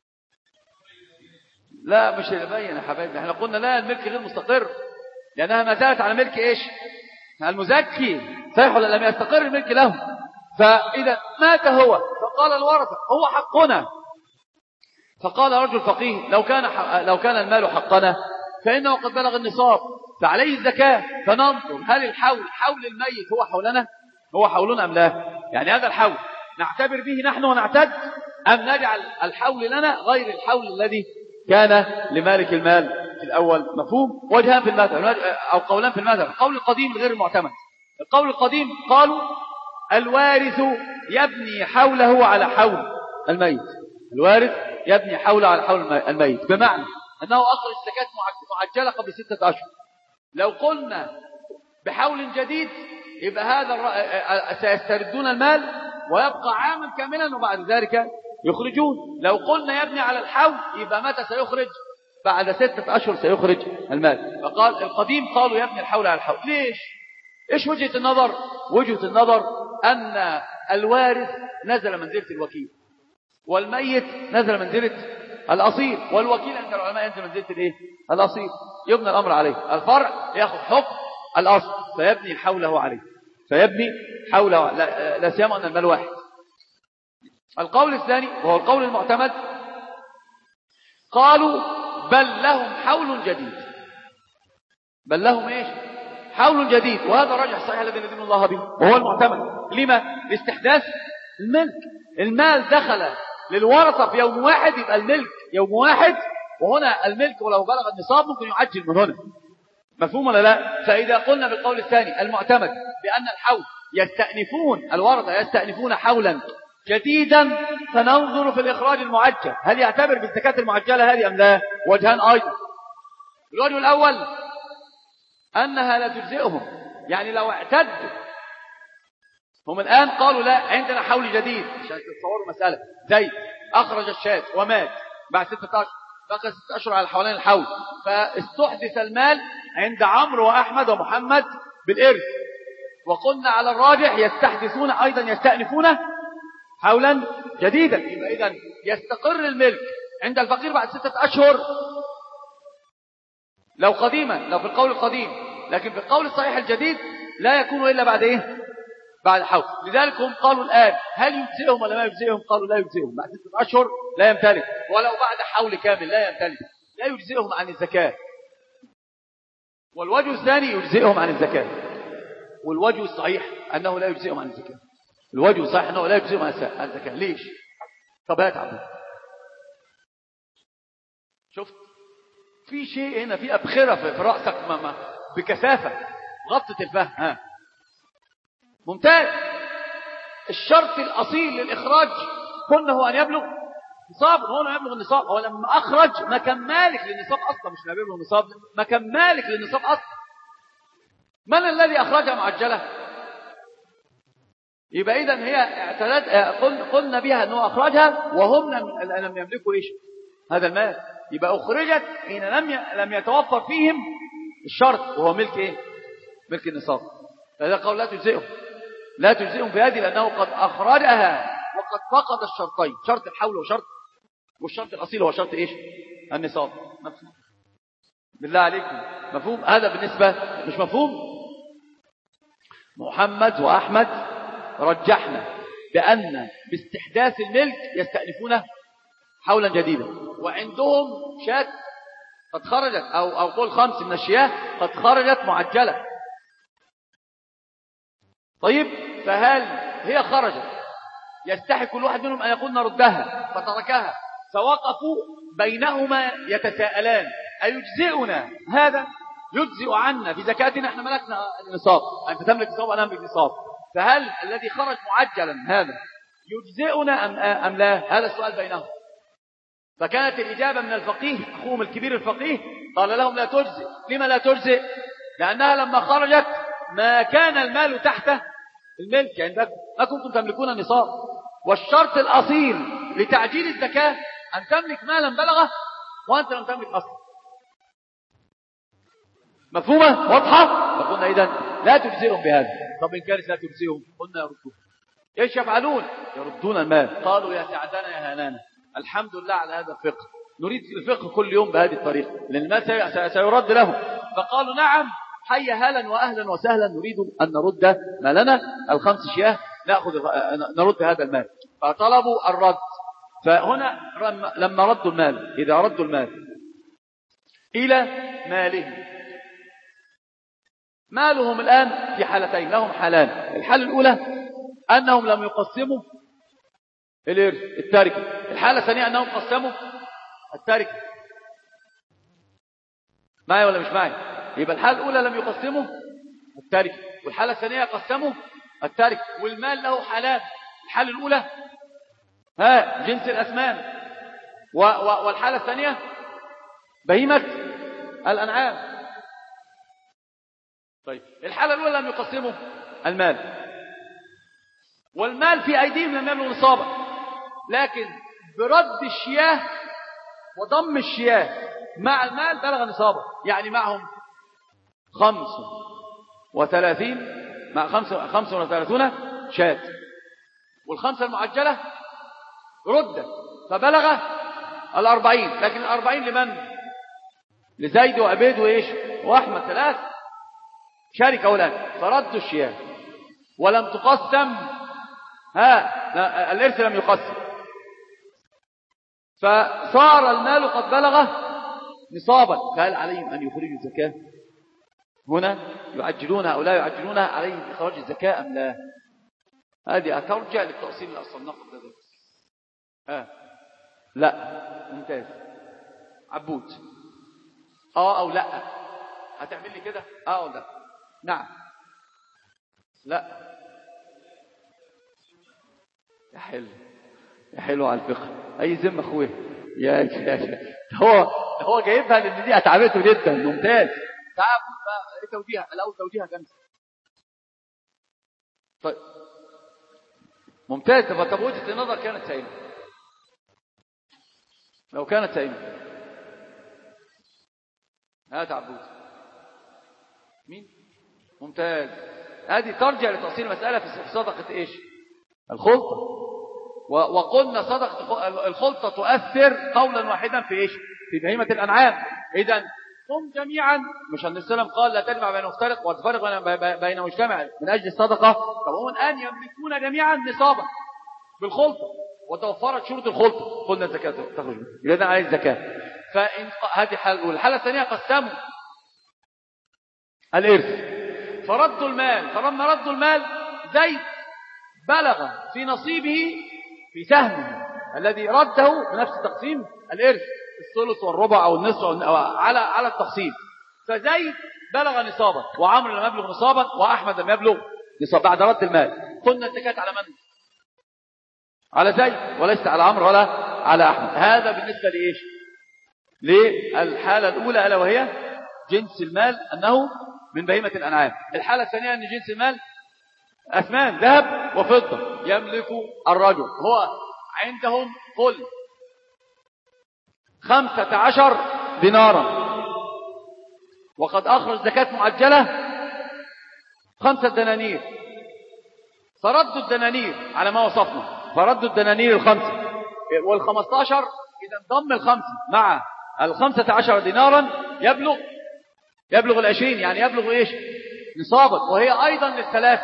لا، مش يبين يا حبايبي. احنا قلنا لا، الملك غير مستقر، لأنها ما زالت على ملك إيش؟ المزكي. صحيح ولا لم يستقر الملك له؟ فإذا مات هو، فقال الورثة هو حقنا. فقال رجل فقيه لو كان المال حقنا فإنه قد بلغ النصاب، فعليه الزكاة. فننظر هل حول الميت هو حولنا، هو حولنا أم لا؟ يعني هذا الحول نعتبر به نحن ونعتد، أم نجعل الحول لنا غير الحول الذي كان لمالك المال في الأول؟ مفهوم؟ وجهان في المذهب أو قولان في المذهب. القول القديم غير المعتمد. القول القديم قالوا الوارث يبني حوله على حول الميت. الوارث يبني حوله على حول الميت، بمعنى أنه أخرج زكاة معجلة قبل 6 أشهر. لو قلنا بحول جديد يبقى هذا سيستردون المال ويبقى عاما كاملا، وبعد ذلك يخرجون. لو قلنا يبني على الحول يبقى متى سيخرج؟ بعد 6 أشهر سيخرج المال. فقال القديم قالوا يبني الحول على الحول. ليش؟ إيش وجهة النظر؟ وجهة النظر أن الوارث نزل منزلة الوكيل، والميت نزل منزلة الأصيل، والوكيل عند العلماء ينزل منزلة الإيه؟ الأصيل. يبنى الأمر عليه، الفرع يأخذ حكم الأصل فيبني حوله عليه، فيبني حوله، لا سيما أن المال واحد. القول الثاني وهو القول المعتمد، قالوا بل لهم حول جديد. بل لهم إيش؟ حول جديد. وهذا راجع الصحيح الذي ندين الله به وهو المعتمد. لما؟ لاستحداث الملك. المال دخل للورثة في يوم واحد، يبقى الملك يوم واحد، وهنا الملك ولو بلغ النصاب ممكن يعجل من هنا. مفهوم ولا لا؟ فإذا قلنا بالقول الثاني المعتمد بأن الحول يستأنفون، الورثة يستأنفون حولا جديدا، فننظر في الإخراج المعجل هل يعتبر بالزكاة المعجلة هذه أم لا؟ وجهان أيضا. الوجه الأول أنها لا تجزئهم، يعني لو اعتدوا هم الآن قالوا لا عندنا حول جديد، عشان تتصوروا مسألة زي أخرج الشاة ومات بعد 6 أشهر، بقى 6 أشهر على حوالين الحول، فاستحدث المال عند عمرو وأحمد ومحمد بالإرث، وقلنا على الراجح يستحدثون أيضا يستأنفون حولا جديدا. يبقى إذن يستقر الملك عند الفقير بعد 6 أشهر لو قديما، لو في القول القديم، لكن في القول الصحيح الجديد لا يكون إلا بعد إيه؟ بعد حول. لذلك هم قالوا الآن هل يجزئهم ولا ما يجزئهم؟ قالوا لا يجزئهم، بعد 6 أشهر لا يمتلك، ولو بعد حول كامل لا يمتلك، لا يجزئهم عن الزكاة. والوجه الثاني يجزئهم عن الزكاة، والوجه الصحيح أنه لا يجزئهم عن الزكاة. الوجه الصحيح أنه لا يجزئهم عن الزكاة. ليش؟ طب هات عبد، شفت في شيء هنا، في أبخرة في رأسك بكثافة غطت الفهم. ها ممتاز. الشرط الأصيل للإخراج قلنا هو أن يبلغ نصاب، هو أن يبلغ النصاب. هو لما أخرج ما كان مالك للنصاب أصلا، مش يبلغ النصاب، ما كان مالك للنصاب أصلا. من الذي أخرجها معجلة؟ يبقى إذن هي اعتدت، قلنا بها أنه أخرجها وهم لم يملكوا إيش؟ هذا المال. يبقى أخرجت حين لم يتوفر فيهم الشرط وهو ملك إيه؟ ملك النصاب. فهذا قول لا تجزئهم، لا تجزئهم في هذه، لأنه قد أخرجها وقد فقد الشرطين، شرط الحول والشرط الأصيل هو شرط إيش؟ النصاب. مفهوم؟ بالله عليكم مفهوم؟ هذا بالنسبة مش مفهوم. محمد وأحمد رجحنا بأن باستحداث الملك يستأنفونه حولا جديدا، وعندهم شاة قد خرجت أو قول 5 من الشياه قد خرجت معجلة. طيب فهل هي خرجت يستحي كل واحد منهم أن يقول نردها فتركها، فوقفوا بينهما يتساءلان أيجزئنا هذا؟ يجزئ عنا في زكاتنا، احنا ملكنا النصاب، أنت تملك نصاب أنا أملك نصاب، فهل الذي خرج معجلا هذا يجزئنا أم لا؟ هذا السؤال بينهم. فكانت الإجابة من الفقيه أخوهم الكبير الفقيه، قال لهم لا تجزئ. لما لا تجزئ؟ لأنها لما خرجت ما كان المال تحت الملك عندكم، ما كنتم تملكون النصاب، والشرط الأصيل لتعجيل الزكاة أن تملك مالا بلغه وأنت لم تملك أصلا. مفهومة؟ واضحة؟ فقلنا إذن لا تجزئهم بهذا. طب إن كانت لا تجزئهم قلنا يردون. إيش يفعلون؟ يردون المال. قالوا يا سعدنا يا هانانا، الحمد لله على هذا الفقه، نريد الفقه كل يوم بهذه الطريقة، لأن المال سيرد لهم. فقالوا نعم، حي هلا وأهلا وسهلا، نريد أن نرد مالنا 5 شياه، نرد هذا المال. فطلبوا الرد. فهنا لما ردوا المال، إذا ردوا المال إلى مالهم الآن في حالتين، لهم حالان. الحالة الأولى أنهم لم يقسموا التاركة، الحالة الثانية أنهم قسموا التاركة. معي ولا مش معي؟ يبقى الحالة الأولى لم يقسموا التاركة، والحالة الثانية قسموا التاركة، والمال له حالات. الحالة الأولى جنس الأثمان، والحالة الثانية بهيمة الأنعام. طيب الحالة الأولى لم يقسموا المال، والمال في أيديهم لم يبلغ نصابا، لكن برد الشياه وضم الشياه مع المال بلغ نصابه، يعني معهم 35 شاة، والخمسة المعجلة ردة فبلغ 40. لكن 40 لمن؟ لزيد وعبيد وإيش وأحمد، 3 شركة أولاد، فردوا الشياه ولم تقسم. الإرث لم يقسم، فصار المال قد بلغ نصابا، فهل عليهم أن يخرجوا الزكاة؟ هنا يعجلونها أو لا يعجلونها، عليهم إخراج الزكاة أم لا؟ هذه أترجع للتأصيل اللي أصلناه قبل ذلك. لا، ممتاز. عبود أو لا؟ هتعمل لي كده أو لا؟ نعم. لا. يا حلو على الفقه، أي ذمة أخويا يا هو جايبها لأن دي أتعبته جدا. ممتاز. تعب توجيهها الأول، توجيهها كم؟ طيب ممتاز. طب وجهة النظر كانت سائمة، لو كانت سائمة هات عبود. مين؟ ممتاز. هذه ترجع لتأصيل مسألة في صدقة إيش؟ الخلطة. وقلنا صدقة الخلطة تؤثر قولا واحدا في إيش؟ في بهيمة الأنعام. إذن هم جميعا، مش أن السلام قال لا تجمع بين مفترق وتفرق بين مجتمع من أجل الصدقة، فهم الآن يملكون جميعا نصابا بالخلطة وتوفرت شروط الخلطة، قلنا الزكاة تخرج إذن عليه الزكاة. هذه حالة. والحالة الثانية قسموا الإرث فردوا المال، فلما ردوا المال زيد بلغ في نصيبه في سهمه الذي رده بنفس تقسيم الإرث، الثلث والربع أو النصف أو على التقسيم. فزيد بلغ نصابا، وعمر لم يبلغ نصابا، وأحمد لم يبلغ نصابا بعد رد المال. قلنا الزكاة على من؟ على زيد، وليس على عمرو ولا على أحمد. هذا بالنسبة لإيش؟ للحالة الأولى، ألا وهي جنس المال أنه من بهيمة الأنعام. الحالة الثانية أن جنس المال أثمان ذهب وفضة يملك الرجل، هو عندهم كل 15 دينارا، وقد أخرج زكاة معجلة 5 دنانير، فردوا الدنانير على ما وصفنا، فردوا الدنانير 5 وال15، إذا ضم 5 مع 15 دينارا يبلغ 20، يعني يبلغ إيش؟ نصابا، وهي أيضا للثلاث.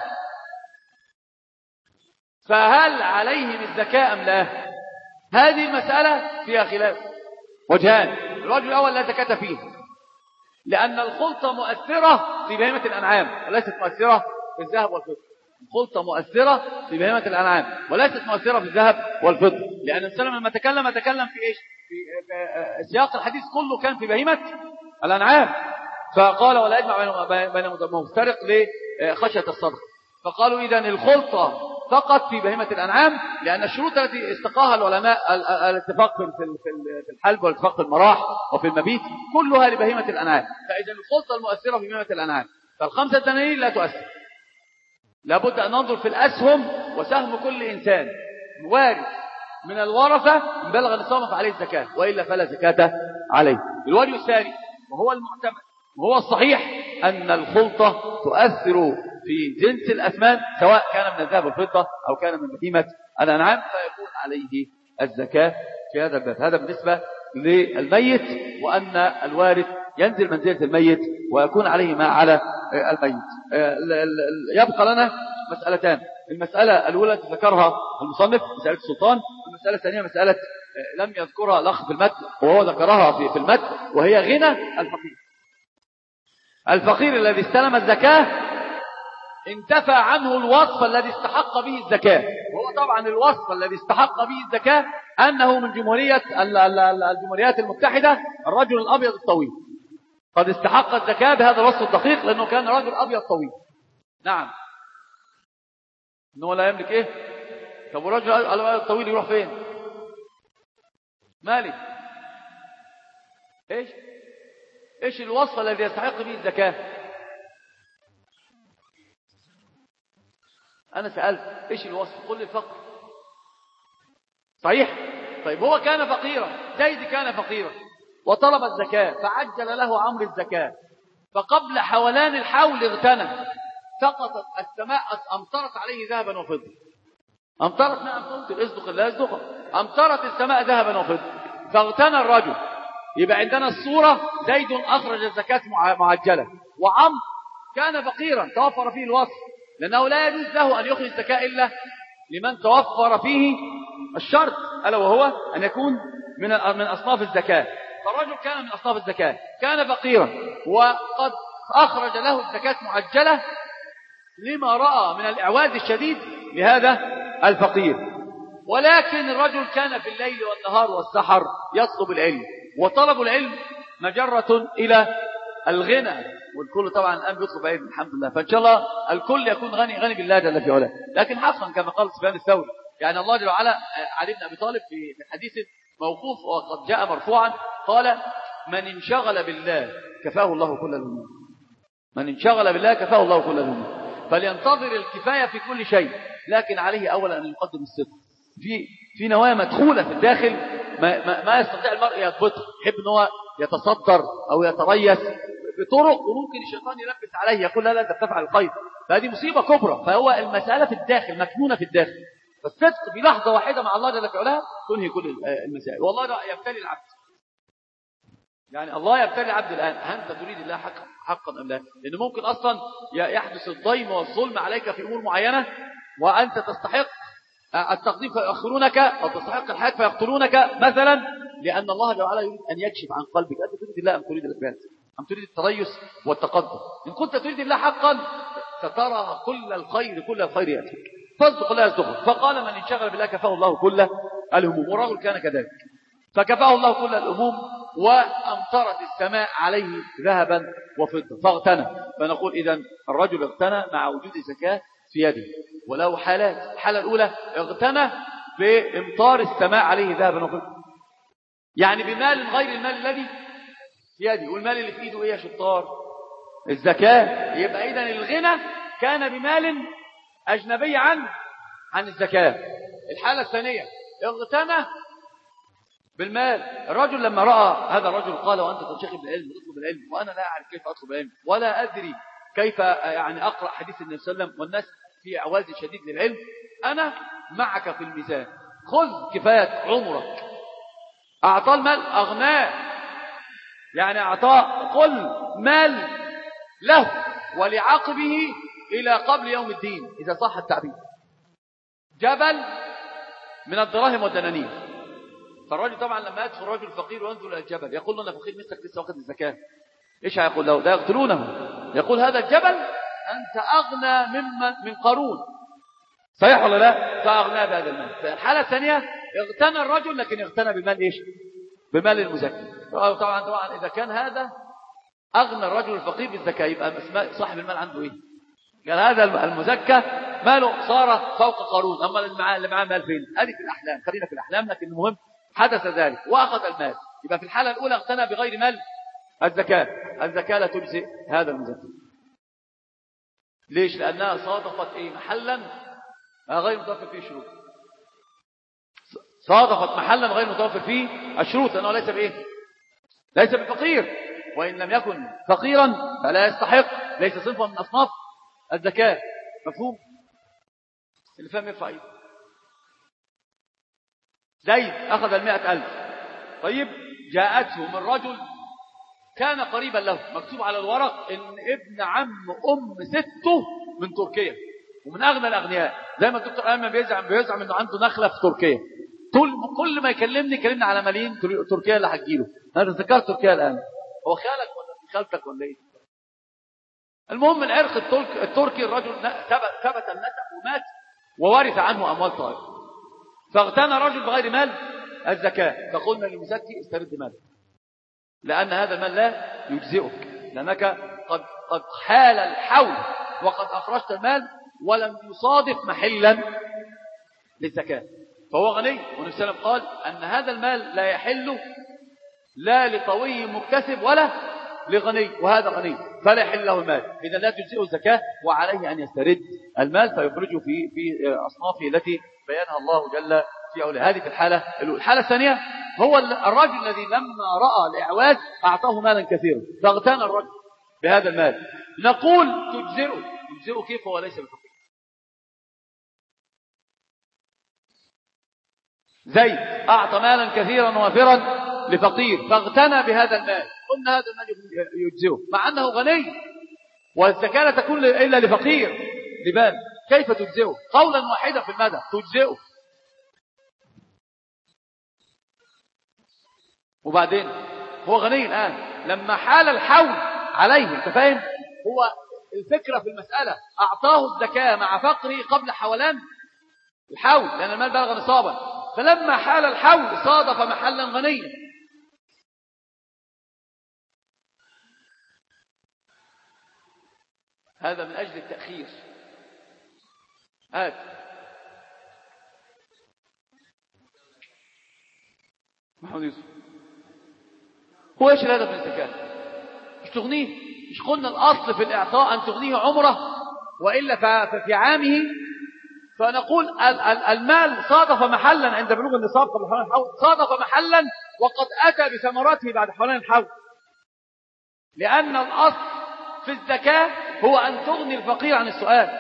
فهل عليهم الزكاة أم لا؟ هذه المسألة فيها خلاف وجهان. الوجه الأول لا زكاة فيه، لأن الخلطة مؤثرة في بهيمة الأنعام وليست مؤثرة في الذهب والفضة. الخلطة مؤثرة في بهيمة الأنعام وليست مؤثرة في الذهب والفضة، لأن السلام لما تكلم في إيش؟ في سياق الحديث كله كان في بهيمة الأنعام، فقال ولا يجمع بين مفترق لخشية الصدقة. فقالوا إذن الخلطة فقط في بهيمة الأنعام، لأن الشروط التي استقاها العلماء، الاتفاق في الحلب والاتفاق في المراح وفي المبيت، كلها لبهيمة الأنعام. فإذن الخلطة المؤثرة في بهيمة الأنعام، فال5 دنانير لا تؤثر. لابد أن ننظر في الأسهم، وسهم كل إنسان وارث من الورثة بلغ نصابه فعليه الزكاة، وإلا فلا زكاة عليه. الوجه الثاني وهو المعتمد وهو الصحيح أن الخلطة تؤثر في جنس الأثمان، سواء كان من الذهب والفضة أو كان من بهيمة الأنعام، فيكون عليه الزكاة في هذا الباب. هذا بالنسبة للميت، وأن الوارث ينزل منزلة الميت ويكون عليه ما على الميت. يبقى لنا مسألتان. المسألة الأولى ذكرها المصنف، مسألة السلطان. المسألة الثانية مسألة لم يذكرها الأخ في المتن وهو ذكرها في المتن، وهي غنى الفقير. الفقير الذي استلم الزكاة انتفى عنه الوصف الذي استحق به الزكاة، وهو طبعا الوصف الذي استحق به الزكاة أنه من الجمهوريات المتحدة، الرجل الأبيض الطويل، قد استحق الزكاة بهذا الوصف الدقيق لأنه كان رجل أبيض طويل. نعم، إنه لا يملك إيه؟ طب الرجل الأبيض الطويل يروح فين؟ مالي إيش الوصف الذي يستحق به الزكاة؟ أنا سألت إيش الوصف؟ قل لي الفقر. صحيح؟ طيب هو كان فقيرا، زيد كان فقيرا، وطلب الزكاة فعجل له عمرو الزكاة، فقبل حولان الحول اغتنى، سقطت السماء أمطرت عليه ذهبا وفضة. أمطرت نعم تمطر، اصدق الله يصدقها، أمطرت السماء ذهبا وفضة فاغتنى الرجل. يبقى عندنا الصورة: زيد أخرج الزكاة معجلة، وعمرو كان فقيرا توفر فيه الوصف، لأنه لا يجوز له أن يخرج الزكاة إلا لمن توفر فيه الشرط، ألا وهو أن يكون من أصناف الزكاة. فالرجل كان من أصناف الزكاة، كان فقيرا وقد أخرج له الزكاة معجلة لما رأى من الإعواز الشديد لهذا الفقير. ولكن الرجل كان في الليل والنهار والسحر يطلب العلم، وطلب العلم مجرة إلى الغنى، والكل طبعا الآن بيطلب علم الحمد لله، فإن شاء الله الكل يكون غني بالله جل في علاه. لكن حقا كما قال سفيان الثوري، يعني الله جل وعلا علي بن أبي طالب في حديث موقوف وقد جاء مرفوعا قال: من انشغل بالله كفاه الله كل الهموم. من انشغل بالله كفاه الله كل الهموم. فلينتظر الكفاية في كل شيء، لكن عليه أولا أن يقدم الصدق في نوايا مدخولة في الداخل ما يستطيع المرء يضبطها، يحب ان هو يتصدر أو يتريث بطرق وممكن الشيطان يلبس عليه يقول لا أنت بتفعل الخير، فهذه مصيبة كبرى. فهو المسألة في الداخل مكنونة في الداخل، فالصدق بلحظة واحدة مع الله جل وعلا تنهي كل المسائل. والله لا يبتلي العبد، يعني الله يبتلي العبد الآن: أنت تريد الله حقا أم لا؟ لأنه ممكن أصلا يحدث الضيم والظلم عليك في أمور معينة وأنت تستحق التقديم فيؤخرونك، أو تستحق الحياة فيقتلونك مثلا، لأن الله جل وعلا يريد أن يكشف عن قلبك أنت تريد الله أم تريد الإقبال، أم تريد التريث والتقدم. إن كنت تريد الله حقا سترى كل الخير يأتيك، فاصدق الله يصدقك. فقال: من انشغل بالله كفاه الله كل الهموم. والرجل كان كذلك، فكفاه الله كل الهموم وأمطرت السماء عليه ذهبا وفضة فاغتنى. فنقول إذن الرجل اغتنى مع وجود زكاة في يده، وله حالات. الحالة الأولى: اغتنى بإمطار السماء عليه ذهبا وفضة، يعني بمال غير المال الذي في يده. والمال اللي في ايده ايه يا شطار؟ الزكاة. يبقى إذن الغنى كان بمال أجنبي عن الزكاة. الحالة الثانية: اغتنى بالمال. الرجل لما رأى هذا الرجل قال: وأنت تنشغل بالعلم وتطلب العلم وأنا لا أعرف كيف أطلب العلم ولا أدري كيف يعني أقرأ حديث النبي صلى الله عليه وسلم، والناس في عواز شديد للعلم، أنا معك في الميزان، خذ كفاية عمرك. أعطاه المال أغناه، يعني أعطاه كل مال له ولعقبه إلى قبل يوم الدين إذا صح التعبير، جبل من الدراهم والدنانير. فالرجل طبعا لما يدخل الرجل الفقير وينزل إلى الجبل يقول له: أنا فقير مثلك لسه واخد الزكاة، إيش هيقول له؟ لا يقتلونه. يقول: هذا الجبل أنت أغنى من قارون، صحيح ولا لا؟ فأغنى بهذا المال. فالحالة الثانية: اغتنى الرجل، لكن اغتنى بمال إيش؟ بمال المزكي. طبعا إذا كان هذا أغنى الرجل الفقير بالزكاة، يبقى صاحب المال عنده إيه؟ قال هذا المزكى ماله صار فوق قارون، أما اللي معاه مال فين؟ هذه في الأحلام، خلينا في الأحلام، لكن المهم حدث ذلك وأخذ المال. يبقى في الحالة الأولى اغتنى بغير مال الزكاة. الزكاة لا تجزئ هذا المزكي. ليش؟ لأنها صادفت إيه؟ محلا غير متوفر فيه شروط. صادفت محلا غير متوفر فيه الشروط، لأنه ليس بإيه؟ ليس بفقير، وإن لم يكن فقيرا فلا يستحق، ليس صنفا من أصناف الزكاة. مفهوم؟ اللي فهم يرفع ايده. زيد أخذ 100,000. طيب جاءته من رجل كان قريبا له، مكتوب على الورق إن ابن عم سته من تركيا ومن أغنى الأغنياء، زي ما الدكتور أيمن بيزعم إنه عنده نخلة في تركيا. كل ما يكلمني على ملايين تركيا اللي هتجيله. أنا ذكرت تركيا الآن، هو خالك ولا خالتك ولا إيه؟ المهم العرق التركي الرجل ثبت النسب ومات وورث عنه أموال طائر، فاغتنى رجل بغير مال الزكاة. فقلنا للمزكي: استرد مالك، لأن هذا المال لا يجزئك، لأنك قد حال الحول وقد أخرجت المال ولم يصادف محلا للزكاة، فهو غني. والنبي صلى الله عليه وسلم قال أن هذا المال لا يحل لا لقوي مكتسب ولا لغني، وهذا غني فلا يحل له المال، إذا لا تجزئه الزكاة، وعليه أن يسترد المال فيخرجه في أصنافه التي بيانها الله جل في أولى. هذه في الحالة الأولى. الحالة الثانية هو الرجل الذي لما رأى الإعواز أعطاه مالا كثيرا فاغتنى الرجل بهذا المال. نقول تجزئه كيف هو ليس بفقير. زيد أعطى مالا كثيرا وافرا لفقير فاغتنى بهذا المال، قلنا هذا المال يجزئه مع أنه غني، والزكاة لا تكون إلا لفقير لبال. كيف تجزئه؟ قولا واحدا في المدى تجزئه. وبعدين هو غني الآن لما حال الحول عليه، انت فاهم؟ هو الفكرة في المسألة أعطاه الزكاة مع فقره قبل حولان الحول لأن المال بلغ نصابا، فلما حال الحول صادف محلا غنيا. هذا من أجل التأخير. هات محمد يوسف، هو ايش الهدف من الزكاة؟ مش تغنيه، مش قلنا الأصل في الإعطاء أن تغنيه عمره وإلا ففي عامه. فنقول المال صادف محلا عند بلوغ النصاب قبل حولان الحول، صادف محلا وقد أتى بثمرته بعد حولان الحول، لأن الأصل في الزكاة هو أن تغني الفقير عن السؤال،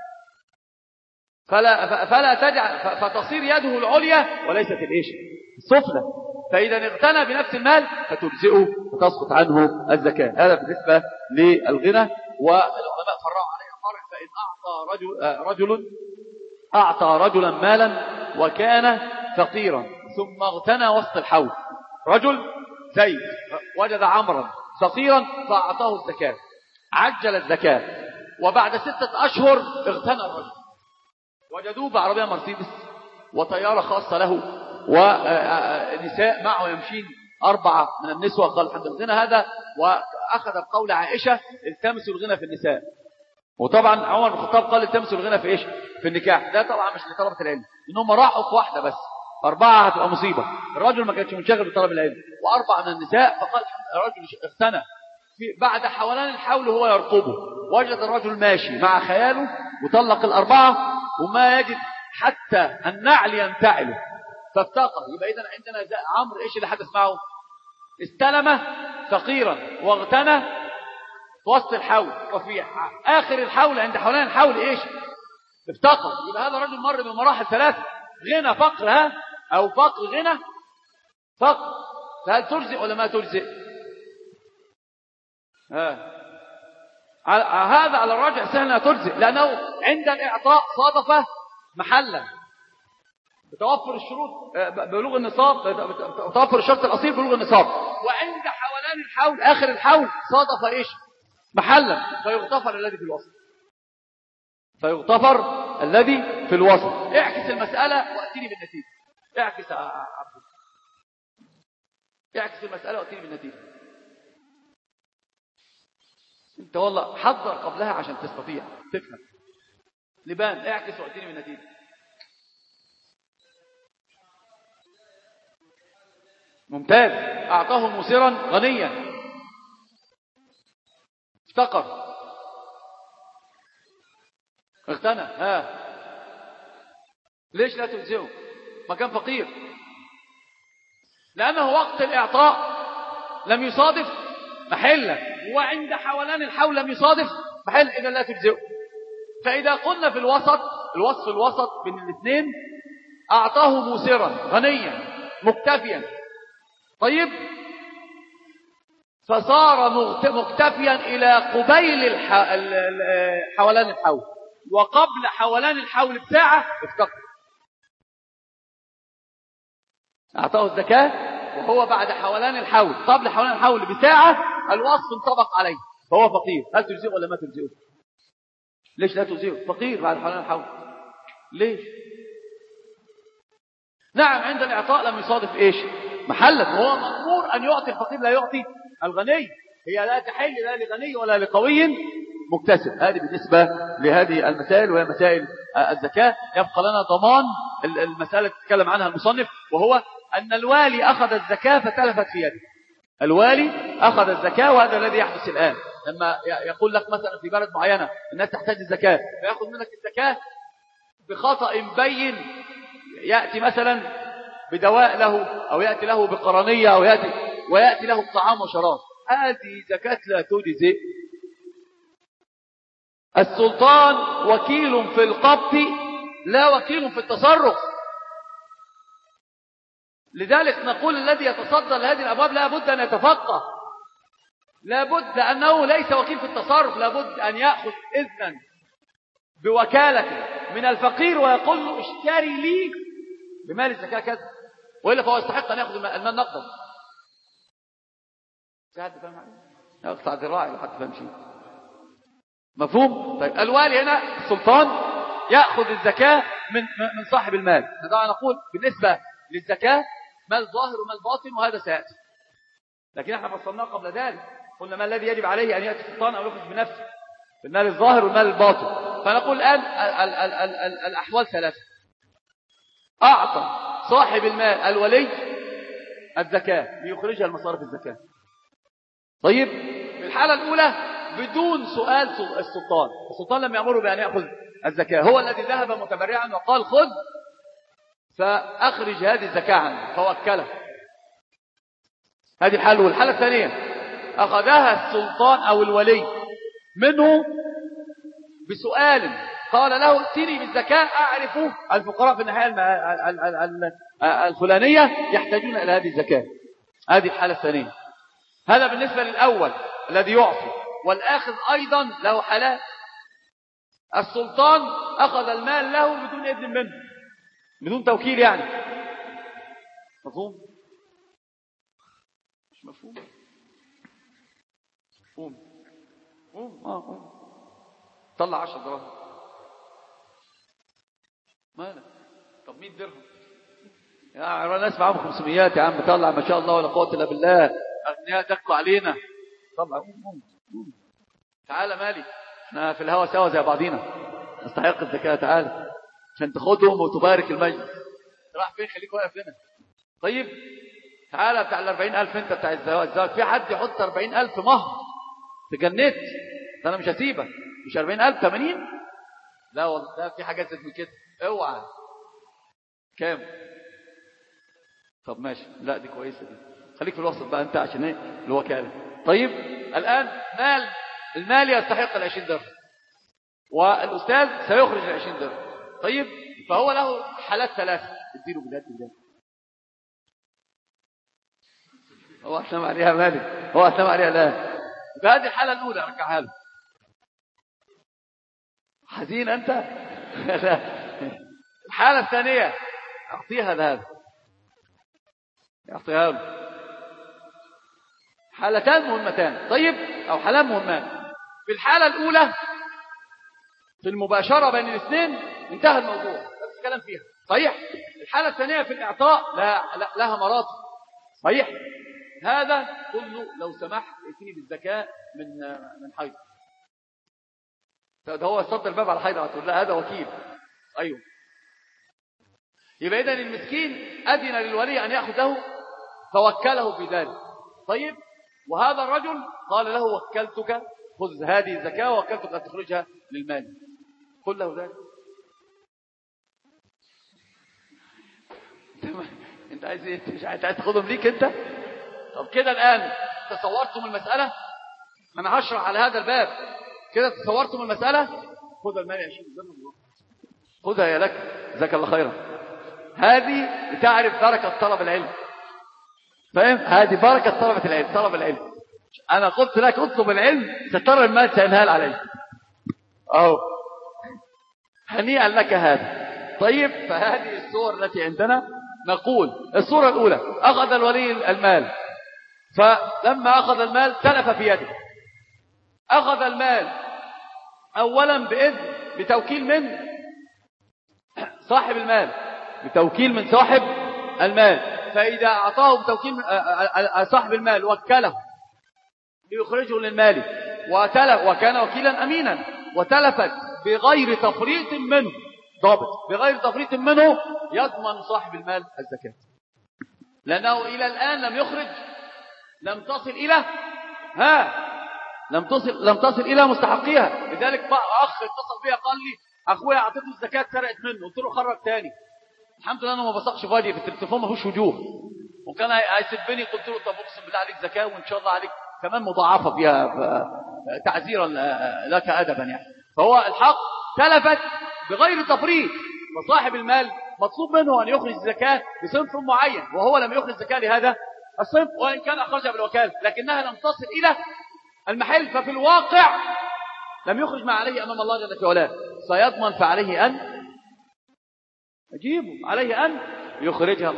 فلا تجعل فتصير يده العليا وليست الإيش السفلى. فإذا اغتنى بنفس المال فتجزئه وتسقط عنه الزكاة. هذا بالنسبة للغنى. والعلماء فرعوا عليه فرع، فإن أعطى رجلا مالا وكان فقيرا ثم اغتنى وسط الحول، رجل زيد وجد عمرا فقيرا فأعطاه الزكاة، عجل الزكاة، وبعد 6 أشهر اغتنى الرجل، وجدوه بعربية مرسيدس وطيارة خاصة له ونساء معه يمشين 4 من النسوة. قال الحمد لله الغنى هذا، وأخذ بقول عائشة التمسوا الغنى في النساء. وطبعا عمر بن الخطاب قال التمسوا الغنى في ايش؟ في النكاح. ده طبعا مش لطلبة العلم، انهم راحوا في واحدة بس، 4 هتبقى مصيبة. الرجل ما كانش منشغل بطلب العلم، و4 من النساء. فقال الرجل اغتنى بعد حولان الحول هو يرقبه، وجد الرجل ماشي مع خياله وطلق 4 وما يجد حتى النعل ينتعله فافتقر. يبقى إذن عندنا عمرو ايش اللي حدث معه؟ استلم فقيرا واغتنى في وسط الحول، وفي آخر الحول عند حولان الحول ايش؟ افتقر. يبقى هذا الرجل مر بمراحل 3: غنى فقر، أو فقر غنى فقر. فهل تجزئ ولا ما تجزئ؟ هذا على الراجع سهل تجزئ، لأنه عند الإعطاء صادف محلا بتوفر الشروط بلوغ النصاب، بتوفر الشرط الأصيل بلوغ النصاب. وعند حولان الحول آخر الحول صادف ايش؟ محلا، فيغتفر الذي في الوسط، فيغتفر الذي في الوسط. اعكس المسألة وأتيني بالنتيجة. اعكس يا عبد، اعكس المسألة وأتيني بالنتيجة. انت والله حضر قبلها عشان تستطيع تفهم. لبان اعكس وأتيني بالنتيجة. ممتاز. أعطاه موسرا غنيا افتقر اغتنى. ليش لا تجزئه؟ ما كان فقير، لأنه وقت الإعطاء لم يصادف محلا، وعند حولان الحول لم يصادف محل، إذا لا تجزئه. فإذا قلنا في الوسط، الوصف الوسط بين الاثنين، أعطاه موسرا غنيا مكتفيا، طيب، فصار مكتفيا إلى قبيل حولان الحول، وقبل حولان الحول بساعة افتقر. أعطاه الزكاة وهو بعد حولان الحول، قبل حولان الحول بساعة الوصف انطبق عليه، فهو فقير. هل تجزئه ولا ما تجزئه؟ ليش لا تجزئه؟ فقير بعد حولان الحول. ليش؟ نعم عند الإعطاء لم يصادف إيش؟ محلا، وهو مأمور أن يعطي الفقير لا يعطي الغني. هي لا تحل لا لغني ولا لقوي مكتسب. هذه بالنسبة لهذه المسائل، وهي مسائل الزكاة. يبقى لنا ضمان المسألة تتكلم عنها المصنف، وهو أن الوالي أخذ الزكاة فتلفت في يده. الوالي أخذ الزكاة، وهذا الذي يحدث الآن. لما يقول لك مثلا في بلد معينة الناس تحتاج الزكاة، فيأخذ منك الزكاة بخطأ بين يأتي مثلا بدواء له أو يأتي له بقرنية أو ويأتي له بطعام وشراب، هذه زكاة لا تجزئ. السلطان وكيل في القبض لا وكيل في التصرف. لذلك نقول الذي يتصدى لهذه الأبواب لا بد أن يتفقه، لا بد أنه ليس وكيل في التصرف، لا بد أن يأخذ إذنا بوكالته من الفقير ويقول له اشتري لي بمال الزكاة كذا، وإلا فهو يستحق أن يأخذ المال نقدا. في حد فاهم عليه؟ يقطع ذراعي لو حد فاهم شيء. مفهوم؟ طيب الوالي هنا السلطان يأخذ الزكاة من صاحب المال. طبعا نقول بالنسبة للزكاة مال ظاهر ومال باطن، وهذا سيأتي، لكن احنا فصلناه قبل ذلك، قلنا ما الذي يجب عليه أن يأتي السلطان أو يخرج بنفسه، المال الظاهر والمال الباطن. فنقول الآن الأحوال ثلاثة. أعطى صاحب المال الولي الزكاة ليخرجها المصارف الزكاة. طيب في الحالة الأولى بدون سؤال السلطان لم يأمره بأن يأخذ الزكاة، هو الذي ذهب متبرعا وقال خذ فأخرج هذه الزكاة عنه فوكله. هذه الحالة. والحالة الثانية أخذها السلطان أو الولي منه بسؤال، قال له ائتني بالزكاة أعرف الفقراء في الناحية الفلانية يحتاجون إلى هذه الزكاة. هذه الحالة الثانية. هذا بالنسبة للأول الذي يعطي، والآخذ أيضا له حالات. السلطان أخذ المال له بدون إذن منه، بدون توكيل يعني. مفهوم؟ مش مفهوم؟ مفهوم؟ طلع 10 دراهم. مالك؟ طب 100 درهم يا ناس معاهم 500 يا عم، طلع ما شاء الله ولا قوة إلا بالله، أغنياء دقوا علينا. طلع. تعالى مالي، احنا في الهوا سوا زي بعضينا، نستحق الزكاة. تعالى عشان تاخدهم وتبارك المجلس. راح فين؟ خليك واقف هنا. طيب تعالى بتاع 40,000 انت بتاع الزواج، في حد يحط 40,000 مهر؟ تجنت، انا مش هسيبك. مش 40,000 80؟ لا والله لا، في حاجات من كده اوعى. كام؟ طب ماشي، لا دي كويسه دي، خليك في الوسط بقى انت عشان ايه الوكاله. طيب الان المال يستحق 20 درهم، والاستاذ سيخرج 20 درهم. طيب فهو له حالات ثلاثه، اديله بالله. هو أسلم عليها مالك، هو أسلم عليها الآن. بهذه الحالة الأولى رجعها له. حزين أنت؟ الحالة الثانية أعطيها لهذا، يعطيها له. حالتان مهمتان. طيب أو حالان مهمان. في الحالة الأولى في المباشرة بين الاثنين انتهى الموضوع، بس الكلام فيها صحيح. الحالة الثانية في الإعطاء لها مراتب. صحيح. هذا كله لو سمحت ائتني بالزكاة من حيض. ده هو يصد الباب على حيض على طول، لا هذا وكيل. أيوه. يبقى إذن المسكين أذن للولي أن يأخذه فوكله بذلك. طيب وهذا الرجل قال له وكلتك خذ هذه الزكاة ووكلتك أن تخرجها للمال. قل له ذلك. انت عايز ايه؟ مش عايز تاخدهم ليك انت؟ طب كده الآن تصورتم المسألة؟ أنا هشرح على هذا الباب. كده تصورتم المسألة؟ خذ المال 20 درهم، خذها يا لك، جزاك الله خيرا. هذه تعرف بركة طلب العلم. فاهم؟ هذه بركة طلبة العلم، طلب العلم. أنا قلت لك اطلب العلم سترى المال سينهال عليك. أهو هنيئا لك هذا. طيب فهذه الصور التي عندنا. نقول الصورة الأولى أخذ الولي المال، فلما أخذ المال تلف في يده. أخذ المال أولا بإذن بتوكيل من صاحب المال، بتوكيل من صاحب المال. فإذا أعطاه بتوكيل صاحب المال وكله ليخرجه للمال وتلف، وكان وكيلا أمينا، وتلفت بغير تفريط منه، ضابط بغير تفريط منه، يضمن صاحب المال الزكاة، لأنه إلى الآن لم يخرج، لم تصل إلى مستحقيها. لذلك أخ اتصل بي قال لي أخويا أعطيته الزكاة سرقت منه، قلت له خرج تاني. الحمد لله أنا ما بثقش في وجهي، في التليفون ما فيهوش وجوه، وكان هيسبني. قلت له طب اقسم بالله عليك زكاة وإن شاء الله عليك كمان مضاعفة فيها تعزيرا لك أدبا يعني. فهو الحق تلفت بغير تفريط، فصاحب المال مطلوب منه أن يخرج زكاة بصنف معين، وهو لم يخرج زكاة لهذا الصنف، وإن كان أخرجها بالوكالة لكنها لم تصل إلى المحل، ففي الواقع لم يخرج ما عليه أمام الله جل وعلا، سيضمن فعليه أن أجيبه، عليه أن يخرجها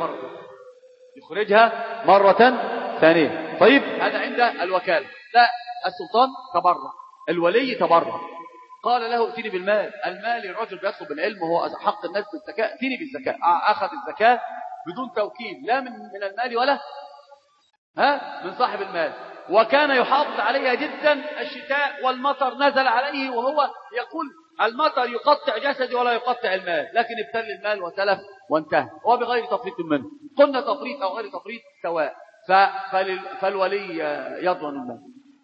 مرة ثانية. طيب هذا عند الوكالة. لا، السلطان تبرع، الولي تبرع، قال له ائتني بالمال. المال الرجل بيطلب العلم وهو حق الناس بالزكاة، ائتني بالزكاة. أخذ الزكاة بدون توكيل، لا من المال ولا من صاحب المال، وكان يحافظ عليها جدا. الشتاء والمطر نزل عليه وهو يقول المطر يقطع جسدي ولا يقطع المال، لكن ابتل المال وتلف وانتهى، وبغير تفريط منه. قلنا تفريط أو غير تفريط سواء، فالولي يضمن المال،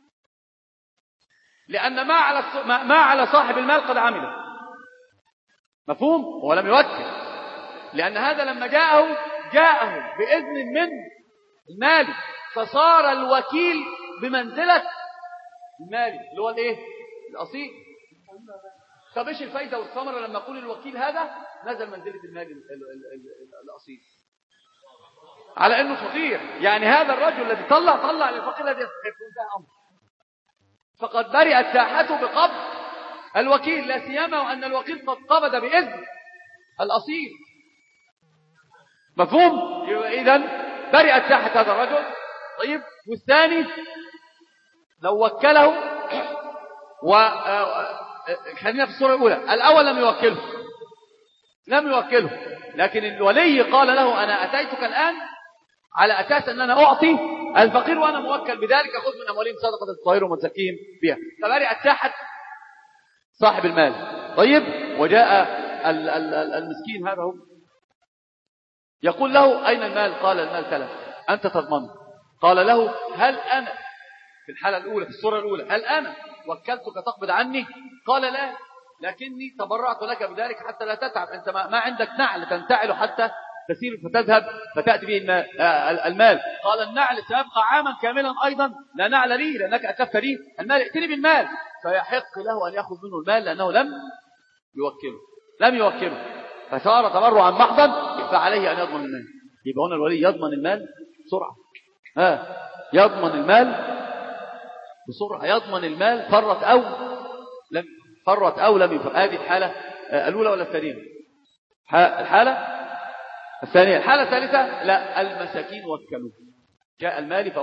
لأن ما على صاحب المال قد عمله. مفهوم؟ هو لم يوكل، لأن هذا لما جاءه بإذن من المالي، فصار الوكيل بمنزلة المالي اللي هو الايه؟ الأصيل. طب ايش الفايدة والثمرة لما أقول الوكيل هذا نزل منزلة المالي الأصيل؟ على أنه فقير، يعني هذا الرجل الذي طلع للفقير الذي يستحق، انتهى أمره، فقد برئت ساحته بقبض الوكيل، لا سيما وأن الوكيل قد قبض بإذن الأصيل. مفهوم؟ إذن برئت ساحة هذا الرجل. طيب، والثاني لو وكله، خلينا في الصورة الأولى. الأول لم يوكله، لكن الولي قال له أنا أتيتك الآن على أساس أن أنا أعطي الفقير وأنا موكل بذلك، أخذ من أموالهم صدقة تطهرهم وتزكيهم بها، فبرئت ساحة صاحب المال. طيب، وجاء المسكين هذا هو يقول له أين المال؟ قال المال تلف، أنت تضمنه. قال له هل أنا في الحالة الأولى، في الصورة الأولى، هل أنا وكلتك تقبض عني؟ قال لا، لكني تبرعت لك بذلك حتى لا تتعب، أنت ما عندك نعل تنتعل حتى تسير فتذهب فتأتي به المال. قال النعل سيبقى عاما كاملا أيضا لا نعل لي، لأنك أتلفت لي المال، ائتني بالمال. فيحق له أن يأخذ منه المال لأنه لم يوكله، فصار تبرعا محضا، فعليه أن يضمن المال. يبقى هنا الولي يضمن المال بسرعة، يضمن المال بسرعة، يضمن المال فرت أو لم يفرط. هذه الحالة الأولى ولا الثانية؟ الحالة الثانية. الحالة الثالثة لا، المساكين وكلوه، جاء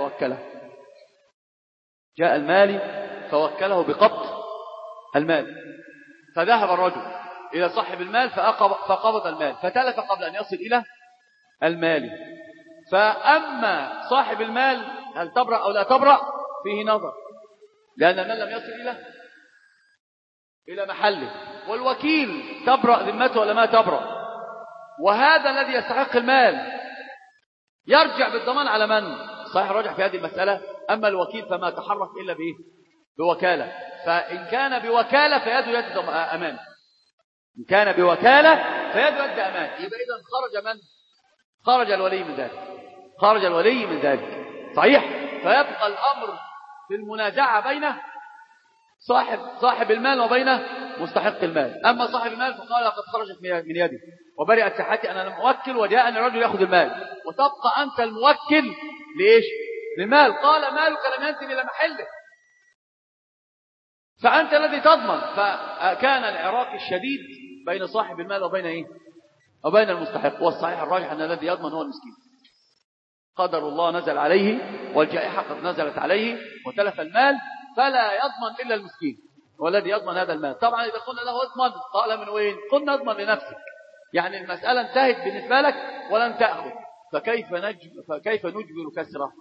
المال فوكله بقبض المال، فذهب الرجل إلى صاحب المال فقبض المال، فتلف قبل أن يصل إلى المال. فأما صاحب المال هل تبرأ أو لا تبرأ فيه نظر، لأن المال لم يصل إلى محله، والوكيل تبرأ ذمته ولا ما تبرأ. وهذا الذي يستحق المال يرجع بالضمان على من؟ صحيح الرجع في هذه المسألة. أما الوكيل فما تحرك إلا بوكالة، فإن كان بوكالة فيده يد أمان، إن كان بوكالة فيده يد أمان. يبقى إذن خرج من؟ خرج الولي من ذلك، صحيح. فيبقى الأمر في المنازعة بين صاحب المال وبين مستحق المال. أما صاحب المال فقال قد خرجت من يدي وبرئت ساحتي، أنا لم أوكل وجاءني الرجل يأخذ المال، وتبقى أنت الموكل لإيش؟ للمال. قال مالك لم ينتهي إلى محله، فأنت الذي تضمن. فكان العراق الشديد بين صاحب المال وبين المستحق. والصحيح الراجح أن الذي يضمن هو المسكين. قدر الله نزل عليه والجائحة قد نزلت عليه وتلف المال، فلا يضمن إلا المسكين والذي يضمن هذا المال. طبعا إذا قلنا له اضمن، قال من وين؟ قلنا اضمن لنفسك، يعني المسألة انتهت بالنسبة لك ولن تأخذ، فكيف نجبر كسره؟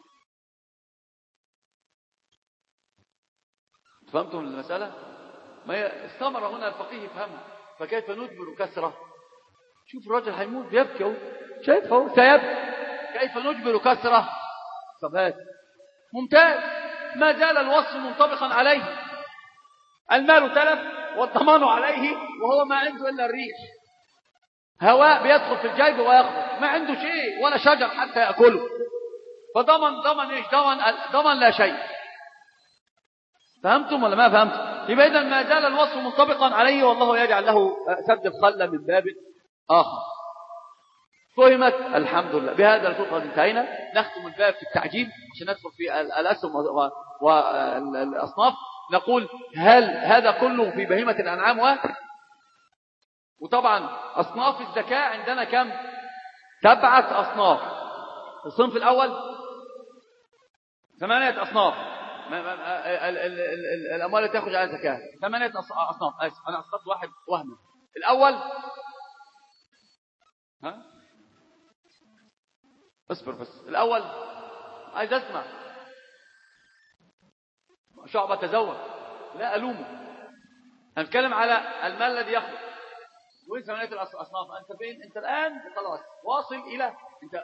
فهمتم المسألة؟ ما استمر هنا الفقيه يفهمها. فكيف نجبر كسره؟ شوف الرجل هيموت بيبكي اهو، شايفه سيبكي، كيف نجبر كسره؟ طب هات ممتاز، ما زال الوصف منطبقا عليه، المال تلف والضمان عليه وهو ما عنده إلا الريح. هواء بيدخل في الجيب ويخرج، ما عنده شيء ولا شجر حتى يأكله، فضمن إيش؟ ضمن لا شيء. فهمتم ولا ما فهمتم؟ يبقى إذن ما زال الوصف منطبقا عليه، والله يجعل له سد الخلة من باب آخر. فهمت؟ الحمد لله. بهذا نكون قد انتهينا. نختم الباب في التعجيب عشان ندخل في الأسهم والأصناف. نقول هل هذا كله في بهيمة الأنعام؟ وطبعا أصناف الزكاة عندنا كم؟ 7 أصناف. الصنف الأول 8 أصناف. الأموال التي تخرج على الزكاة 8 أصناف. أنا أسقطت واحد وهمي. الأول، ها اصبر بس، الأول عايز أسمع. شعبة تزوج، لا ألومه. هنتكلم على المال الذي يخرج. وين 8 الأصناف؟ أنت فين؟ أنت الآن خلاص واصل إلى أنت.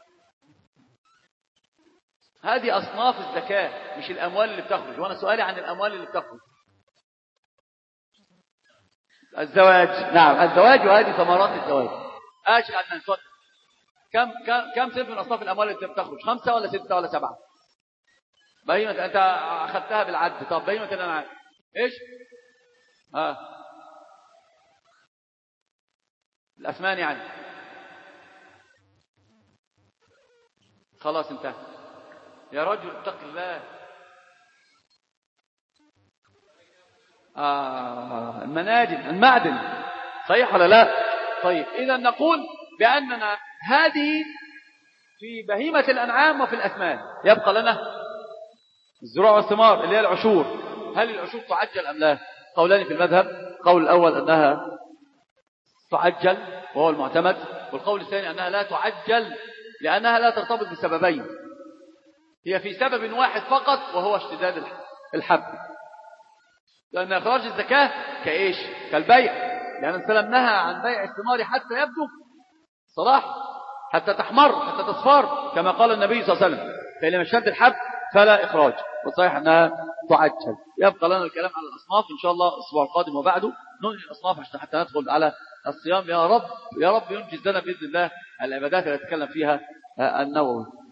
هذه أصناف الزكاة مش الأموال اللي بتخرج. وأنا سؤالي عن الأموال اللي بتخرج. الزواج، نعم الزواج، وهذه ثمرات الزواج. أشغل عن نصد. كم صنف من أصناف الأموال اللي بتخرج؟ 5 ولا 6 ولا 7؟ بهيمة أنت أخذتها بالعد. طب بهيمة الأنعام إيش؟ الأثمان يعني. خلاص انتهى. يا رجل اتق الله. المعدن صحيح ولا لا؟ طيب إذا نقول بأننا هذه في بهيمة الأنعام وفي الأثمان. يبقى لنا الزروع والثمار اللي هي العشور. هل العشور تعجل أم لا؟ قولان في المذهب. قول الأول أنها تعجل وهو المعتمد، والقول الثاني أنها لا تعجل لأنها لا ترتبط بسببين. هي في سبب واحد فقط وهو اشتداد الحب. لأن إخراج الزكاة كإيش؟ كالبيع. لأن السلام نهى عن بيع الثمار حتى يبدو صلاح، حتى تحمر، حتى تصفر، كما قال النبي صلى الله عليه وسلم. فإن لم يشتد الحب فلا إخراج، والصحيح أنها تعجل. يبقى لنا الكلام على الأصناف إن شاء الله الأسبوع القادم وبعده ننهي الأصناف حتى ندخل على الصيام. يا رب ينجز لنا بإذن الله العبادات التي يتكلم فيها النووي.